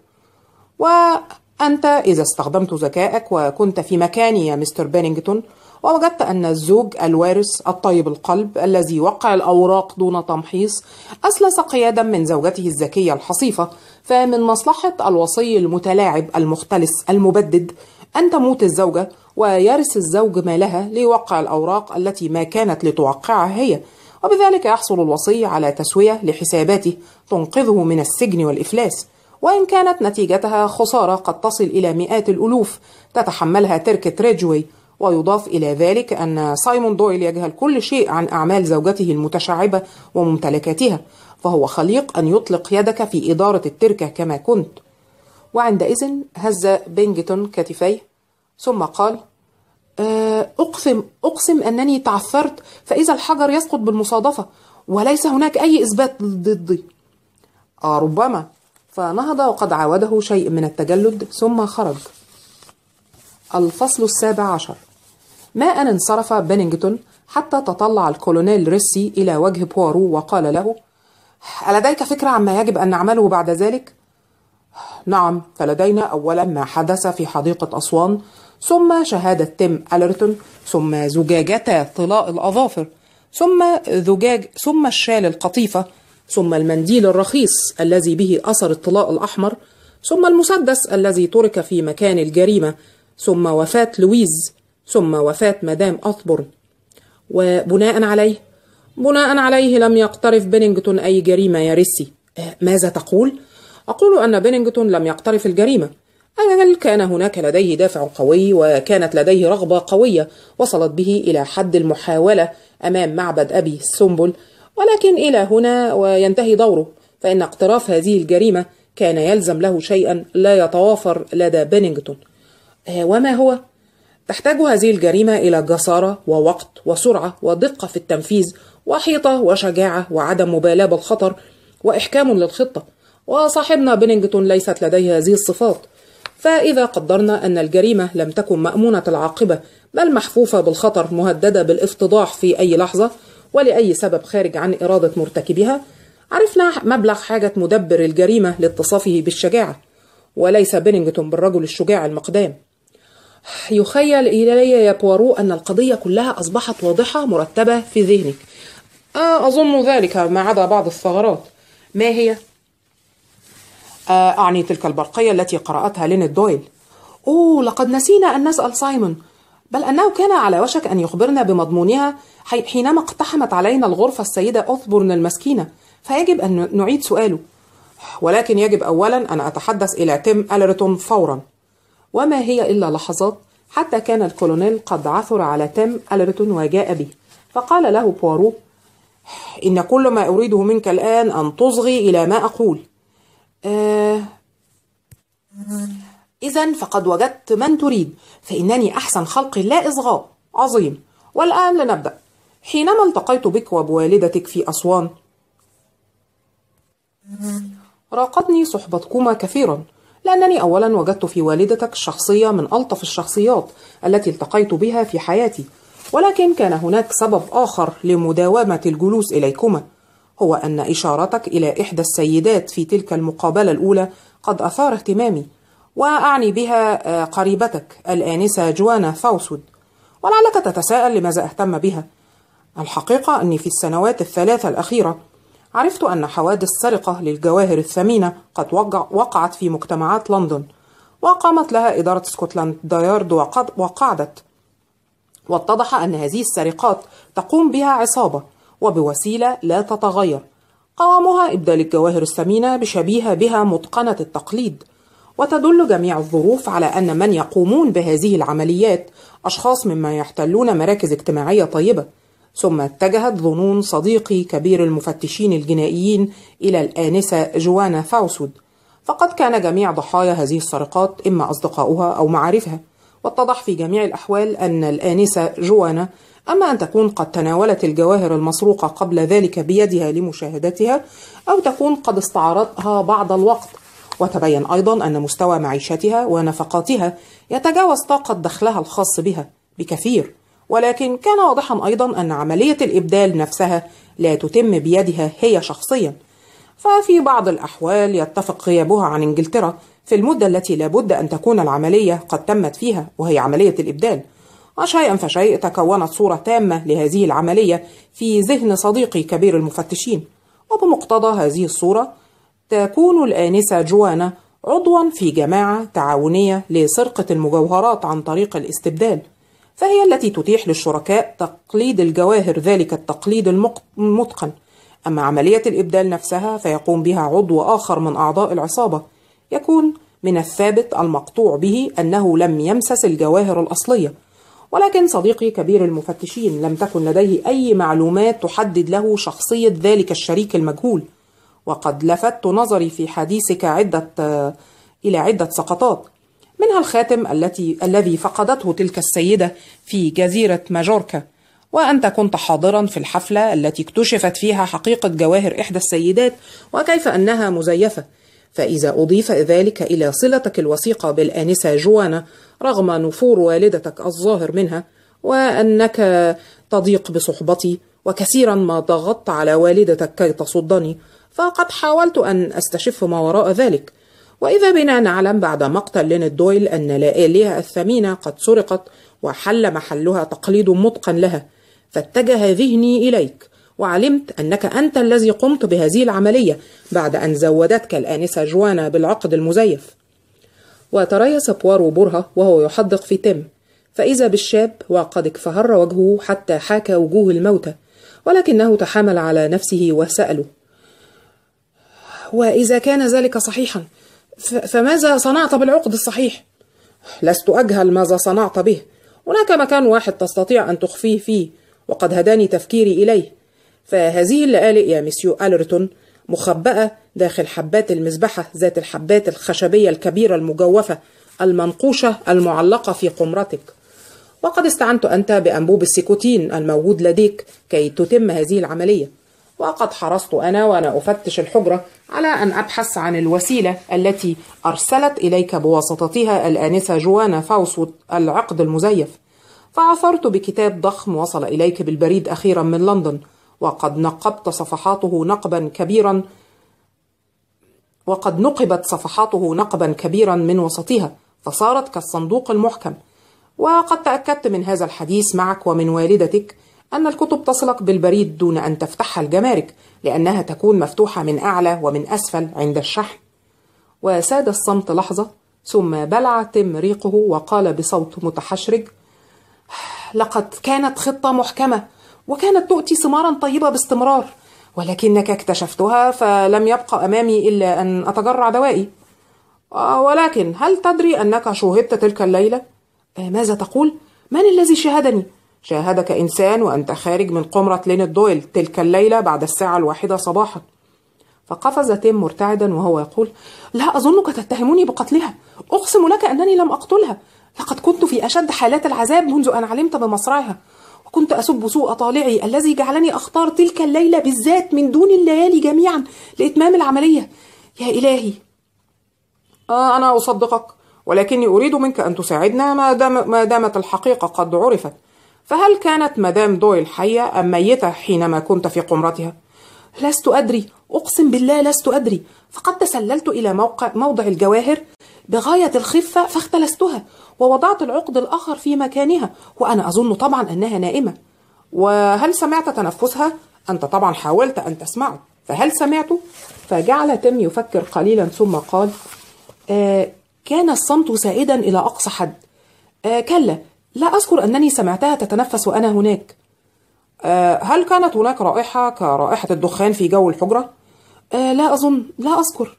وأنت إذا استخدمت ذكائك وكنت في مكاني يا مستر بينينغتون، ووجدت أن الزوج الوارث الطيب القلب الذي يوقع الأوراق دون تمحيص أسلس قيادا من زوجته الذكية الحصيفة، فمن مصلحة الوصي المتلاعب المختلس المبدد أن تموت الزوجة ويرث الزوج مالها ليوقع الأوراق التي ما كانت لتوقعها هي، وبذلك يحصل الوصي على تسوية لحساباته تنقذه من السجن والإفلاس، وإن كانت نتيجتها خسارة قد تصل إلى مئات الألوف تتحملها تركة ريدجواي، ويضاف إلى ذلك أن سايمون دويل يجهل كل شيء عن أعمال زوجته المتشعبة وممتلكاتها، فهو خليق أن يطلق يدك في إدارة التركة كما كنت. وعندئذ هز بينجتون كتفيه ثم قال: أقسم أنني تعثرت، فإذا الحجر يسقط بالمصادفة وليس هناك أي إثبات ضدي. ربما. فنهض وقد عاوده شيء من التجلد ثم خرج. الفصل 17. ما أن انصرف بينينغتون حتى تطلع الكولونيل ريسي إلى وجه بوارو وقال له: ألديك فكرة عما يجب أن نعمله بعد ذلك؟ نعم، فلدينا أولا ما حدث في حديقة أسوان، ثم شهادة تيم أليرتون، ثم زجاجتا طلاء الأظافر، ثم الشال القطيفة، ثم المنديل الرخيص الذي به أثر الطلاء الأحمر، ثم المسدس الذي ترك في مكان الجريمة، ثم وفاة لويز، ثم وفاة مدام أثبورن. وبناء عليه لم يقترف بينينغتون أي جريمة يا ريسي. ماذا تقول؟ أقول أن بينينغتون لم يقترف الجريمة. أجل كان هناك لديه دافع قوي، وكانت لديه رغبة قوية وصلت به إلى حد المحاولة أمام معبد أبي السنبل، ولكن إلى هنا وينتهي دوره، فإن اقتراف هذه الجريمة كان يلزم له شيئا لا يتوافر لدى بينينغتون. وما هو؟ تحتاج هذه الجريمة إلى جسارة ووقت وسرعة ودقة في التنفيذ وحيطة وشجاعة وعدم مبالاة بالخطر وإحكام للخطة، وصاحبنا بينينغتون ليست لديه هذه الصفات. فإذا قدرنا أن الجريمة لم تكن مأمونة العاقبة بل محفوفة بالخطر، مهددة بالافتضاح في أي لحظة ولأي سبب خارج عن إرادة مرتكبها، عرفنا مبلغ حاجة مدبر الجريمة لاتصافه بالشجاعة، وليس بينينغتون بالرجل الشجاع المقدام. يخيل إلي يا بوارو أن القضية كلها أصبحت واضحة مرتبة في ذهنك. أظن ذلك ما عدا بعض الثغرات. ما هي؟ أعني تلك البرقية التي قرأتها لينت دويل. لقد نسينا أن نسأل سايمون، بل أنه كان على وشك أن يخبرنا بمضمونها حينما اقتحمت علينا الغرفة السيدة أثبورن المسكينة، فيجب أن نعيد سؤاله. ولكن يجب أولا أن أتحدث إلى تيم أليرتون فورا. وما هي إلا لحظات حتى كان الكولونيل قد عثر على تيم أليرتون وجاء به، فقال له بوارو: إن كل ما أريده منك الآن أن تصغي إلى ما أقول. إذن فقد وجدت من تريد، فإنني أحسن خلق لا إصغاء. عظيم. والآن لنبدأ. حينما التقيت بك وبوالدتك في أسوان، راقتني صحبتكما كثيرا، لأنني أولا وجدت في والدتك شخصية من ألطف الشخصيات التي التقيت بها في حياتي، ولكن كان هناك سبب آخر لمداومة الجلوس إليكما، هو أن إشارتك إلى إحدى السيدات في تلك المقابلة الأولى قد أثار اهتمامي، وأعني بها قريبتك الآنسة جوانا فاوسود. ولعلك تتساءل لماذا أهتم بها. الحقيقة أني في السنوات الثلاثة الأخيرة عرفت أن حوادث سرقة للجواهر الثمينة قد وقعت في مجتمعات لندن، وقامت لها إدارة سكوتلاند يارد وقعدت. واتضح أن هذه السرقات تقوم بها عصابة وبوسيلة لا تتغير، قوامها إبدال الجواهر الثمينة بشبيهة بها متقنة التقليد. وتدل جميع الظروف على أن من يقومون بهذه العمليات أشخاص مما يحتلون مراكز اجتماعية طيبة. ثم اتجهت ظنون صديقي كبير المفتشين الجنائيين إلى الآنسة جوانا فاوسود، فقد كان جميع ضحايا هذه السرقات إما أصدقاؤها أو معارفها. واتضح في جميع الأحوال أن الآنسة جوانا أما أن تكون قد تناولت الجواهر المسروقة قبل ذلك بيدها لمشاهدتها، أو تكون قد استعارتها بعض الوقت. وتبين أيضا أن مستوى معيشتها ونفقاتها يتجاوز طاقة دخلها الخاص بها بكثير. ولكن كان واضحا أيضا أن عملية الإبدال نفسها لا تتم بيدها هي شخصيا، ففي بعض الأحوال يتفق غيابها عن إنجلترا في المدة التي لابد أن تكون العملية قد تمت فيها، وهي عملية الإبدال. وشيئا فشيء تكونت صورة تامة لهذه العملية في ذهن صديقي كبير المفتشين، وبمقتضى هذه الصورة تكون الآنسة جوانا عضوا في جماعة تعاونية لسرقة المجوهرات عن طريق الاستبدال، فهي التي تتيح للشركاء تقليد الجواهر ذلك التقليد المتقن. أما عملية الإبدال نفسها فيقوم بها عضو آخر من أعضاء العصابة، يكون من الثابت المقطوع به أنه لم يمسس الجواهر الأصلية، ولكن صديقي كبير المفتشين لم تكن لديه أي معلومات تحدد له شخصية ذلك الشريك المجهول. وقد لفت نظري في حديثك إلى عدة سقطات، منها الخاتم الذي فقدته تلك السيدة في جزيرة ماجوركا، وأنت كنت حاضرا في الحفلة التي اكتشفت فيها حقيقة جواهر إحدى السيدات وكيف أنها مزيفة. فإذا أضيف ذلك إلى صلتك الوثيقة بالآنسة جوانا رغم نفور والدتك الظاهر منها، وأنك تضيق بصحبتي وكثيرا ما ضغطت على والدتك كي تصدني، فقد حاولت أن أستشف ما وراء ذلك. وإذا بنا نعلم بعد مقتل لينت دويل أن لآلئة الثمينة قد سرقت وحل محلها تقليد متقن لها، فاتجه ذهني إليك وعلمت أنك أنت الذي قمت بهذه العملية بعد أن زودتك الآنسة جوانا بالعقد المزيف. وتريث بوارو برهة وهو يحدق في تيم، فإذا بالشاب وقد اكفهر وجهه حتى حاكى وجوه الموتى، ولكنه تحامل على نفسه وسأله: وإذا كان ذلك صحيحا فماذا صنعت بالعقد الصحيح؟ لست أجهل ماذا صنعت به، هناك مكان واحد تستطيع أن تخفيه فيه وقد هداني تفكيري إليه، فهذه اللآلئ يا مسيو ألرتون مخبأة داخل حبات المذبحة ذات الحبات الخشبية الكبيرة المجوفة المنقوشة المعلقة في قمرتك، وقد استعنت أنت بأنبوب السيكوتين الموجود لديك كي تتم هذه العملية. وقد حرصت أنا وأنا أفتش الحجرة على أن أبحث عن الوسيلة التي أرسلت إليك بواسطتها الآنسة جوانا فاوسوت العقد المزيف، فعثرت بكتاب ضخم وصل إليك بالبريد أخيرا من لندن، وقد نقبت صفحاته نقبا كبيرا من وسطها فصارت كالصندوق المحكم. وقد تأكدت من هذا الحديث معك ومن والدتك أن الكتب تصلك بالبريد دون أن تفتحها الجمارك، لأنها تكون مفتوحة من أعلى ومن أسفل عند الشحن. وساد الصمت لحظة، ثم بلع تيم ريقه وقال بصوت متحشرج: لقد كانت خطة محكمة وكانت تؤتي ثمارا طيبة باستمرار، ولكنك اكتشفتها فلم يبقى أمامي إلا أن أتجرع دوائي. ولكن هل تدري أنك شوهدت تلك الليلة؟ ماذا تقول؟ من الذي شاهدني؟ شاهدك إنسان وأنت خارج من قمرة لينت دويل تلك الليلة بعد 1:00 صباحا. فقفز تيم مرتعدا وهو يقول: لا أظنك تتهمني بقتلها، أقسم لك أنني لم أقتلها، لقد كنت في أشد حالات العذاب منذ أن علمت بمصرعها، وكنت أسب سوء طالعي الذي جعلني أختار تلك الليلة بالذات من دون الليالي جميعا لإتمام العملية. يا إلهي. أنا أصدقك، ولكني أريد منك أن تساعدنا ما دامت الحقيقة قد عرفت. فهل كانت مدام دويل حية أم ميتة حينما كنت في قمرتها؟ لست أدري، أقسم بالله لست أدري، فقد تسللت إلى موضع الجواهر بغاية الخفة فاختلستها ووضعت العقد الآخر في مكانها، وأنا أظن طبعا أنها نائمة. وهل سمعت تنفسها؟ أنت طبعا حاولت أن تسمعه، فهل سمعته؟ فجعل تيم يفكر قليلا ثم قال: كان الصمت سائدا إلى أقصى حد. كلا، لا أذكر أنني سمعتها تتنفس وأنا هناك. هل كانت هناك رائحة كرائحة الدخان في جو الحجرة؟ لا أظن، لا أذكر.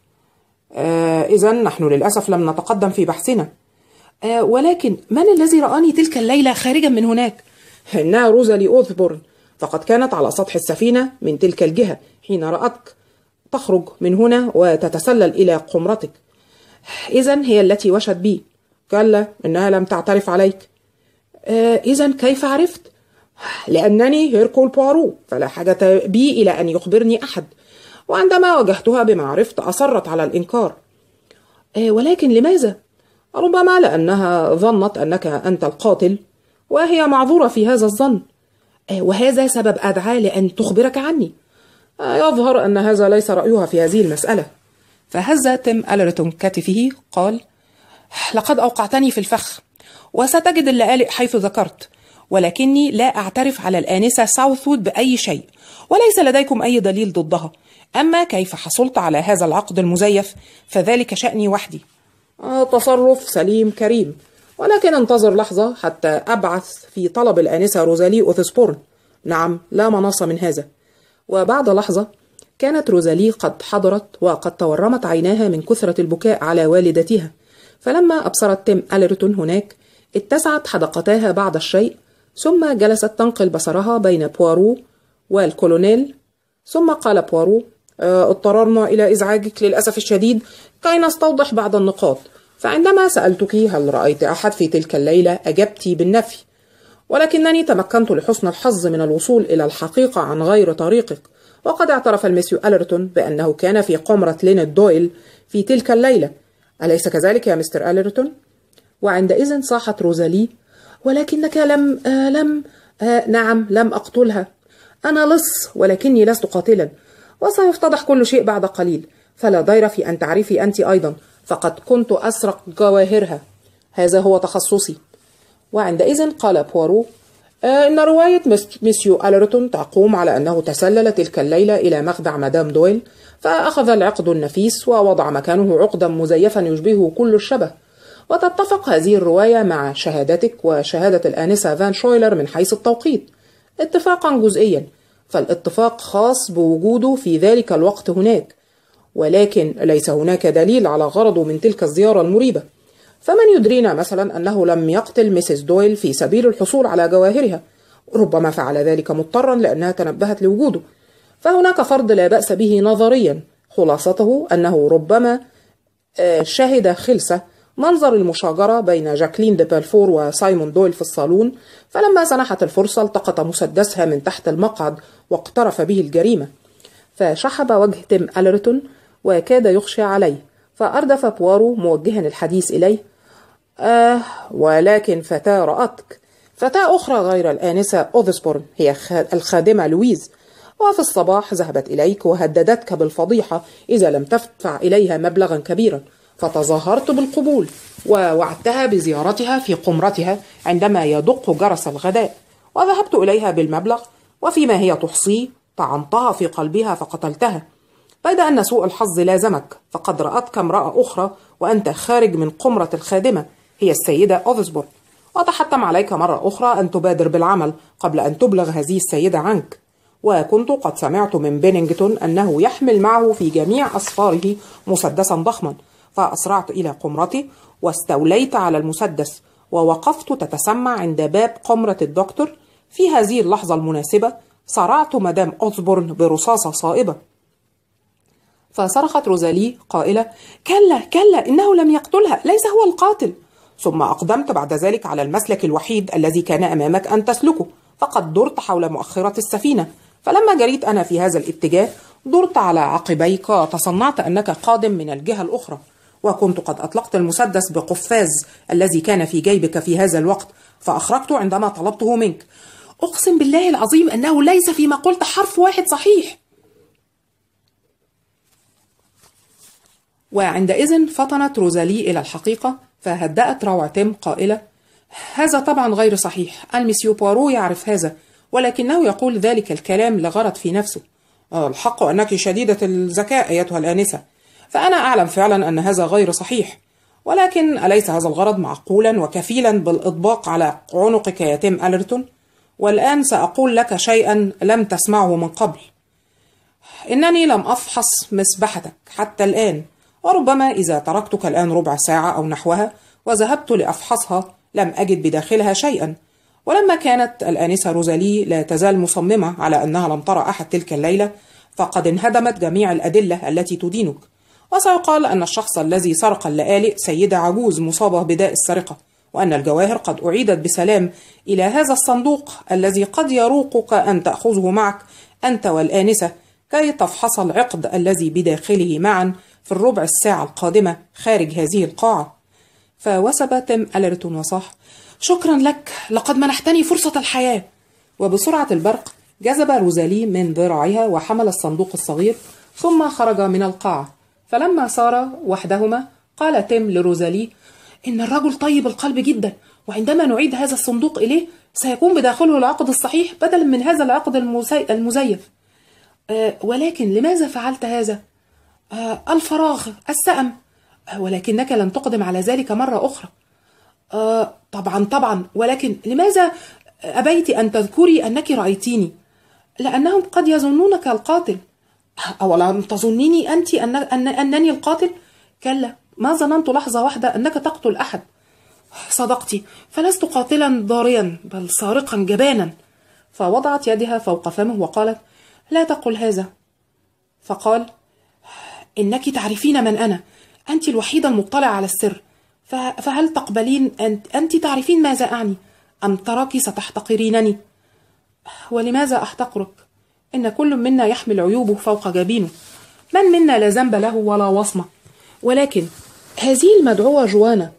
إذن نحن للأسف لم نتقدم في بحثنا. ولكن من الذي رآني تلك الليلة خارجا من هناك؟ إنها روزالي أوثبورن، فقد كانت على سطح السفينة من تلك الجهة حين رأتك تخرج من هنا وتتسلل إلى قمرتك. إذن هي التي وشت بي. كلا، إنها لم تعترف عليك. إذن كيف عرفت؟ لأنني هيركول بوارو، فلا حاجة بي إلى أن يخبرني أحد، وعندما واجهتها بما عرفت أصرت على الإنكار. ولكن لماذا؟ ربما لأنها ظنت أنك أنت القاتل، وهي معذورة في هذا الظن، وهذا سبب أدعى لأن تخبرك عني. يظهر أن هذا ليس رأيها في هذه المسألة. فهز تيم ألرتون كتفه قال: لقد أوقعتني في الفخ، وستجد اللآلئ حيث ذكرت، ولكني لا أعترف على الآنسة ساوثوود بأي شيء، وليس لديكم أي دليل ضدها. أما كيف حصلت على هذا العقد المزيف فذلك شأني وحدي. تصرف سليم كريم، ولكن انتظر لحظة حتى أبعث في طلب الآنسة روزالي أوثسبورن. نعم، لا مناص من هذا. وبعد لحظة كانت روزالي قد حضرت، وقد تورمت عيناها من كثرة البكاء على والدتها، فلما أبصرت تيم ألرتون هناك اتسعت حدقتاها بعض الشيء، ثم جلست تنقل بصرها بين بوارو والكولونيل. ثم قال بوارو: اضطررنا إلى إزعاجك للأسف الشديد كي نستوضح بعض النقاط، فعندما سألتك هل رأيت أحد في تلك الليلة أجبت بالنفي، ولكنني تمكنت لحسن الحظ من الوصول إلى الحقيقة عن غير طريقك، وقد اعترف المسيو أليرتون بأنه كان في قمرة لينت دويل في تلك الليلة، أليس كذلك يا مستر أليرتون؟ وعندئذ صاحت روزالي: ولكنك نعم، لم أقتلها، أنا لص ولكني لست قاتلا، وسيفتضح كل شيء بعد قليل، فلا ضير في أن تعرفي أنت أيضا، فقد كنت أسرق جواهرها، هذا هو تخصصي. وعندئذ قال بوارو: إن رواية مسيو أليرتون تقوم على أنه تسلل تلك الليلة إلى مخدع مدام دويل، فأخذ العقد النفيس ووضع مكانه عقدا مزيفا يشبهه كل الشبه، وتتفق هذه الرواية مع شهادتك وشهادة الآنسة فان شويلر من حيث التوقيت اتفاقا جزئيا، فالاتفاق خاص بوجوده في ذلك الوقت هناك، ولكن ليس هناك دليل على غرضه من تلك الزيارة المريبة، فمن يدرينا مثلا أنه لم يقتل ميسيس دويل في سبيل الحصول على جواهرها، ربما فعل ذلك مضطرا لأنها تنبهت لوجوده، فهناك فرض لا بأس به نظريا، خلاصته أنه ربما شهد خلسة منظر المشاجرة بين جاكلين دي بلفور وسايمون دويل في الصالون، فلما سنحت الفرصة التقط مسدسها من تحت المقعد واقترف به الجريمة، فشحب وجه تيم أليرتون وكاد يخشى عليه، فأردف بوارو موجها الحديث إليه: ولكن فتاة رأتك، فتاة أخرى غير الآنسة أوذسبورن، هي الخادمة لويز، وفي الصباح ذهبت إليك وهددتك بالفضيحة إذا لم تدفع إليها مبلغا كبيرا، فتظاهرت بالقبول ووعدتها بزيارتها في قمرتها عندما يدق جرس الغداء، وذهبت إليها بالمبلغ، وفيما هي تحصيه طعنتها في قلبها فقتلتها، بيد أن سوء الحظ لازمك، فقد رأتك امرأة أخرى وأنت خارج من قمرة الخادمة، هي السيدة أوذسبورن، وتحتم عليك مرة أخرى أن تبادر بالعمل قبل أن تبلغ هذه السيدة عنك، وكنت قد سمعت من بينينغتون أنه يحمل معه في جميع أسفاره مسدسا ضخما، فأسرعت إلى قمرتي واستوليت على المسدس، ووقفت تتسمع عند باب قمرة الدكتور. في هذه اللحظة المناسبة صرعت مدام أوذسبورن برصاصة صائبة، فصرخت روزالي قائلة: كلا كلا، إنه لم يقتلها، ليس هو القاتل. ثم أقدمت بعد ذلك على المسلك الوحيد الذي كان أمامك أن تسلكه، فقد درت حول مؤخرة السفينة، فلما جريت أنا في هذا الاتجاه درت على عقبيك وتصنعت أنك قادم من الجهة الأخرى، وكنت قد أطلقت المسدس بقفاز الذي كان في جيبك في هذا الوقت، فأخرجته عندما طلبته منك. أقسم بالله العظيم أنه ليس فيما قلت حرف واحد صحيح. وعندئذ فطنت روزالي إلى الحقيقة، فهدأت روع تيم قائلة: هذا طبعا غير صحيح، المسيو بوارو يعرف هذا، ولكنه يقول ذلك الكلام لغرض في نفسه. الحق أنك شديدة الذكاء أيتها الآنسة، فأنا أعلم فعلا أن هذا غير صحيح، ولكن أليس هذا الغرض معقولا وكفيلا بالإطباق على عنقك يا تيم أليرتون؟ والآن سأقول لك شيئا لم تسمعه من قبل. إنني لم أفحص مسبحتك حتى الآن، وربما إذا تركتك الآن ربع ساعة أو نحوها وذهبت لأفحصها لم أجد بداخلها شيئا. ولما كانت الآنسة روزالي لا تزال مصممة على أنها لم ترى أحد تلك الليلة، فقد انهدمت جميع الأدلة التي تدينك، وسيقال أن الشخص الذي سرق اللآلئ سيدة عجوز مصابة بداء السرقة، وأن الجواهر قد أعيدت بسلام إلى هذا الصندوق الذي قد يروقك أن تأخذه معك أنت والآنسة كي تفحص العقد الذي بداخله معا في الربع الساعة القادمة خارج هذه القاعة. فوثب تيم أليرتون وصاح: شكرا لك، لقد منحتني فرصة الحياة. وبسرعة البرق جذب روزالي من ذراعها وحمل الصندوق الصغير، ثم خرج من القاعة. فلما صار وحدهما قال تيم لروزالي: إن الرجل طيب القلب جدا، وعندما نعيد هذا الصندوق إليه سيكون بداخله العقد الصحيح بدلا من هذا العقد المزيف. ولكن لماذا فعلت هذا؟ الفراغ، السأم. ولكنك لن تقدم على ذلك مرة أخرى. طبعا، ولكن لماذا أبيت أن تذكري أنك رأيتيني؟ لأنهم قد يظنونك القاتل. أولم تظنيني أنت أنني القاتل؟ كلا، ما ظننت لحظة واحدة أنك تقتل أحد. صدقتي، فلست قاتلا ضاريا بل سارقا جبانا. فوضعت يدها فوق فمه وقالت: لا تقل هذا. فقال: إنك تعرفين من أنا، أنت الوحيدة المطلع على السر، فهل تقبلين أنت تعرفين ماذا أعني، أم تراك ستحتقرينني؟ ولماذا أحتقرك؟ إن كل منا يحمل عيوبه فوق جبينه، من منا لا ذنب له ولا وصمة، ولكن هذه المدعوة جوانا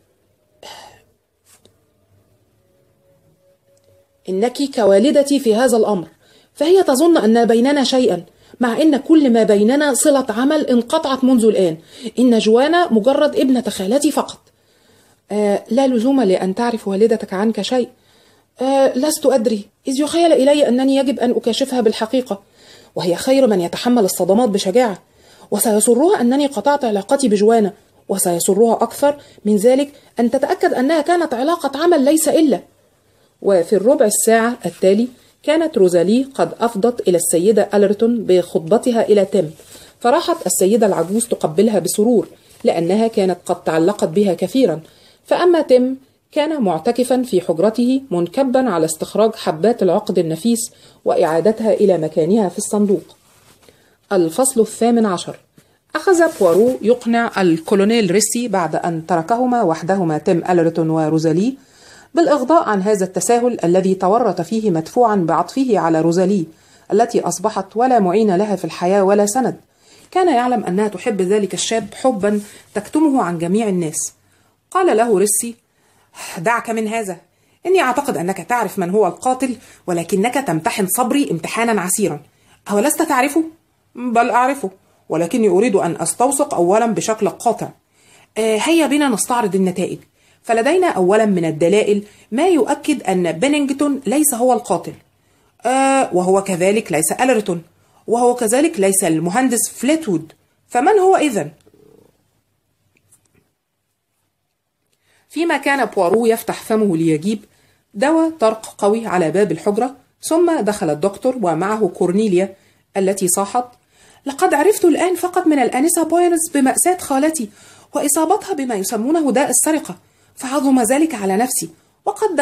إنك كوالدتي في هذا الأمر، فهي تظن أن بيننا شيئا، مع أن كل ما بيننا صلة عمل انقطعت منذ الآن. إن جوانا مجرد ابنة خالتي فقط. لا لزوم لأن تعرف والدتك عنك شيء. لست أدري، إذ يخيل إلي أنني يجب أن أكاشفها بالحقيقة، وهي خير من يتحمل الصدمات بشجاعة. وسيسرها أنني قطعت علاقتي بجوانا، وسيسرها أكثر من ذلك أن تتأكد أنها كانت علاقة عمل ليس إلا. وفي الربع الساعة التالي كانت روزالي قد أفضت إلى السيدة ألرتون بخطبتها إلى تيم، فراحت السيدة العجوز تقبلها بسرور لأنها كانت قد تعلقت بها كثيرا. فأما تيم كان معتكفا في حجرته منكبا على استخراج حبات العقد النفيس وإعادتها إلى مكانها في الصندوق. الفصل 18. أخذ بوارو يقنع الكولونيل ريسي بعد أن تركهما وحدهما تيم ألرتون وروزالي بالإغضاء عن هذا التساهل الذي تورط فيه مدفوعا بعطفه على روزالي التي أصبحت ولا معين لها في الحياة ولا سند. كان يعلم أنها تحب ذلك الشاب حبا تكتمه عن جميع الناس. قال له ريسي: دعك من هذا، إني أعتقد أنك تعرف من هو القاتل، ولكنك تمتحن صبري امتحانا عسيرا. أولست تعرفه؟ بل أعرفه، ولكني أريد أن أستوثق أولا بشكل قاطع. هيا بنا نستعرض النتائج. فلدينا أولا من الدلائل ما يؤكد أن بينينغتون ليس هو القاتل، وهو كذلك ليس ألرتون، وهو كذلك ليس المهندس فليتوود. فمن هو إذن؟ فيما كان بوارو يفتح فمه ليجيب، دوى طرق قوي على باب الحجرة، ثم دخل الدكتور ومعه كورنيليا التي صاحت: لقد عرفت الآن فقط من الآنسة بوينز بمأساة خالتي وإصابتها بما يسمونه داء السرقة، فعظم ذلك على نفسي، وقد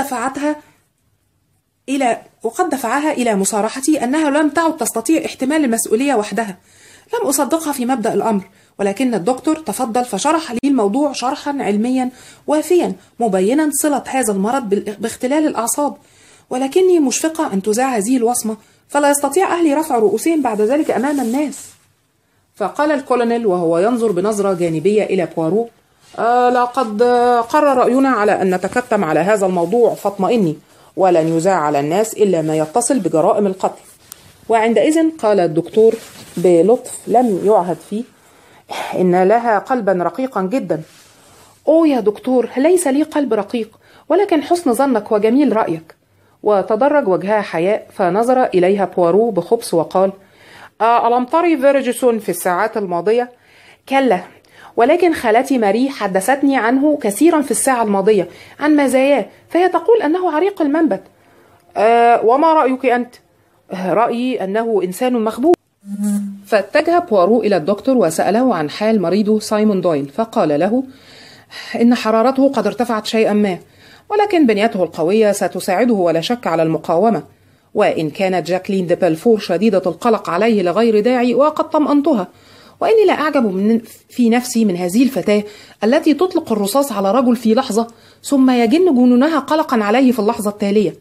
دفعها إلى مصارحتي أنها لم تعد تستطيع احتمال المسؤولية وحدها. لم أصدقها في مبدأ الأمر، ولكن الدكتور تفضل فشرح لي الموضوع شرحا علميا وافيا مبينا صلة هذا المرض باختلال الأعصاب، ولكني مشفقة أن تذاع هذه الوصمة، فلا يستطيع أهلي رفع رؤوسهم بعد ذلك أمام الناس. فقال الكولونيل وهو ينظر بنظرة جانبية إلى بوارو: لقد قرر رأينا على أن نتكتم على هذا الموضوع، فاطمئني، ولن يذاع على الناس إلا ما يتصل بجرائم القتل. وعندئذ قال الدكتور بلطف لم يعهد فيه: إن لها قلبا رقيقا جدا. أوه يا دكتور، ليس لي قلب رقيق، ولكن حسن ظنك وجميل رأيك. وتدرج وجهها حياء، فنظر إليها بوارو بخبث وقال: ألم تري فيرجسون في الساعات الماضية؟ كلا، ولكن خالتي ماري حدثتني عنه كثيرا في الساعة الماضية عن مزاياه، فهي تقول أنه عريق المنبت. وما رأيك أنت؟ رأيي أنه إنسان مخبوث. فاتجه بوارو إلى الدكتور وسأله عن حال مريضه سايمون دويل، فقال له إن حرارته قد ارتفعت شيئا ما، ولكن بنيته القوية ستساعده ولا شك على المقاومة، وإن كانت جاكلين دي بلفور شديدة القلق عليه لغير داعي وقد طمأنتها، وإني لا أعجب في نفسي من هذه الفتاة التي تطلق الرصاص على رجل في لحظة ثم يجن جنونها قلقا عليه في اللحظة التالية.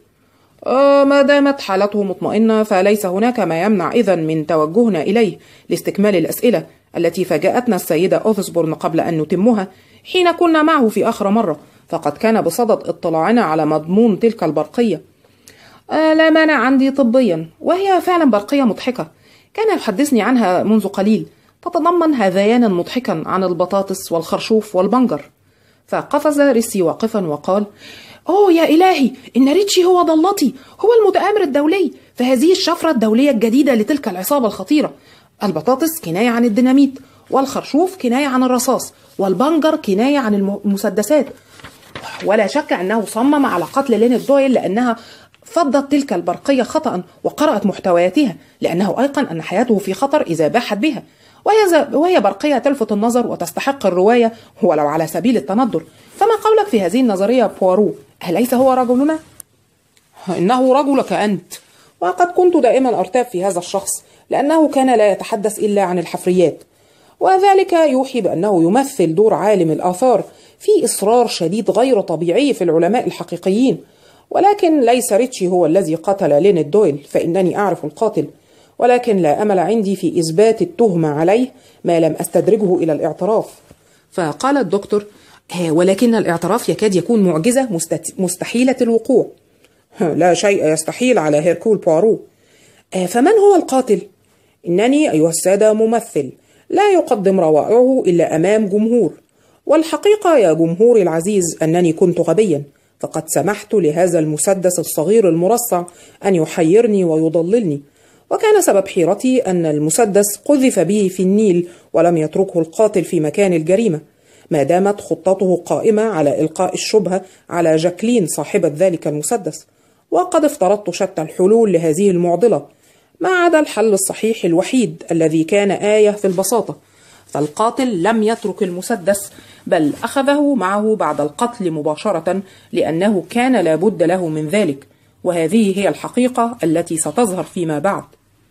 ما دامت حالته مطمئنة فليس هناك ما يمنع إذن من توجهنا إليه لاستكمال الأسئلة التي فاجأتنا السيدة أوفسبورن قبل أن نتمها حين كنا معه في آخر مرة، فقد كان بصدد اطلاعنا على مضمون تلك البرقية. لا مانع عندي طبيا، وهي فعلا برقية مضحكة، كان يحدثني عنها منذ قليل، تتضمن هذيانا مضحكا عن البطاطس والخرشوف والبنجر. فقفز ريسي واقفا وقال: أوه يا إلهي، إن ريتشي هو ضلتي، هو المتآمر الدولي، فهذه الشفرة الدولية الجديدة لتلك العصابة الخطيرة. البطاطس كناية عن الديناميت، والخرشوف كناية عن الرصاص، والبنجر كناية عن المسدسات. ولا شك أنه صمم على قتل لينيت دويل لأنها فضت تلك البرقية خطأ وقرأت محتوياتها، لأنه أيقن أن حياته في خطر إذا باحت بها، وهي برقية تلفت النظر وتستحق الرواية ولو على سبيل التندر. فما قولك في هذه النظرية بوارو؟ أليس هو رجلنا؟ إنه رجلك أنت، وقد كنت دائما أرتاب في هذا الشخص لأنه كان لا يتحدث إلا عن الحفريات، وذلك يوحي بأنه يمثل دور عالم الآثار في إصرار شديد غير طبيعي في العلماء الحقيقيين. ولكن ليس ريتشي هو الذي قتل لينيد دويل، فإنني أعرف القاتل، ولكن لا أمل عندي في إثبات التهمة عليه ما لم أستدرجه إلى الاعتراف. فقال الدكتور: ولكن الاعتراف يكاد يكون معجزة مستحيلة الوقوع. لا شيء يستحيل على هيركول بوارو. فمن هو القاتل؟ إنني أيها السادة ممثل لا يقدم روائعه إلا أمام جمهور، والحقيقة يا جمهوري العزيز أنني كنت غبيا، فقد سمحت لهذا المسدس الصغير المرصع أن يحيرني ويضللني، وكان سبب حيرتي أن المسدس قذف به في النيل ولم يتركه القاتل في مكان الجريمة، ما دامت خطته قائمة على إلقاء الشبهة على جاكلين صاحبة ذلك المسدس. وقد افترضت شتى الحلول لهذه المعضلة ما عدا الحل الصحيح الوحيد الذي كان آية في البساطة، فالقاتل لم يترك المسدس بل أخذه معه بعد القتل مباشرة لأنه كان لابد له من ذلك، وهذه هي الحقيقة التي ستظهر فيما بعد.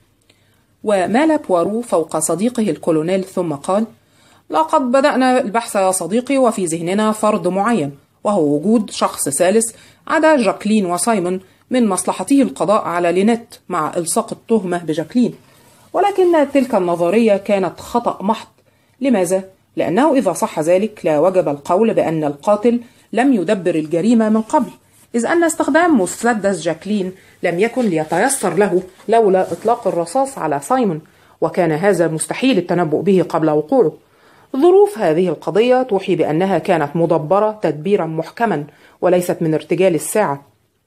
ومال بوارو فوق صديقه الكولونيل ثم قال: لقد بدأنا البحث يا صديقي، وفي ذهننا فرض معين، وهو وجود شخص ثالث عدا جاكلين وسايمون من مصلحته القضاء على لينيت مع إلصاق التهمة بجاكلين. ولكن تلك النظرية كانت خطأ محض. لماذا؟ لأنه إذا صح ذلك لا وجب القول بأن القاتل لم يدبر الجريمة من قبل، إذ أن استخدام مسدس جاكلين لم يكن ليتيسر له لولا إطلاق الرصاص على سايمون، وكان هذا مستحيل التنبؤ به قبل وقوعه. ظروف هذه القضية توحي بأنها كانت مدبرة تدبيرا محكما وليست من ارتجال الساعة،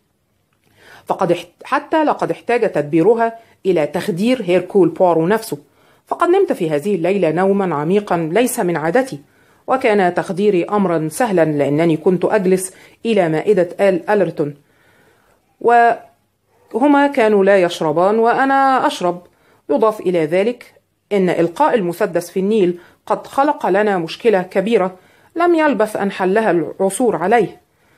حتى لقد احتاج تدبيرها إلى تخدير هيركول بوارو نفسه. فقد نمت في هذه الليلة نوما عميقا ليس من عادتي، وكان تخديري أمرا سهلا لأنني كنت أجلس إلى مائدة آل ألرتون، وهما كانوا لا يشربان وأنا أشرب. يضاف إلى ذلك أن إلقاء المسدس في النيل قد خلق لنا مشكلة كبيرة لم يلبث أن حلها العثور عليه.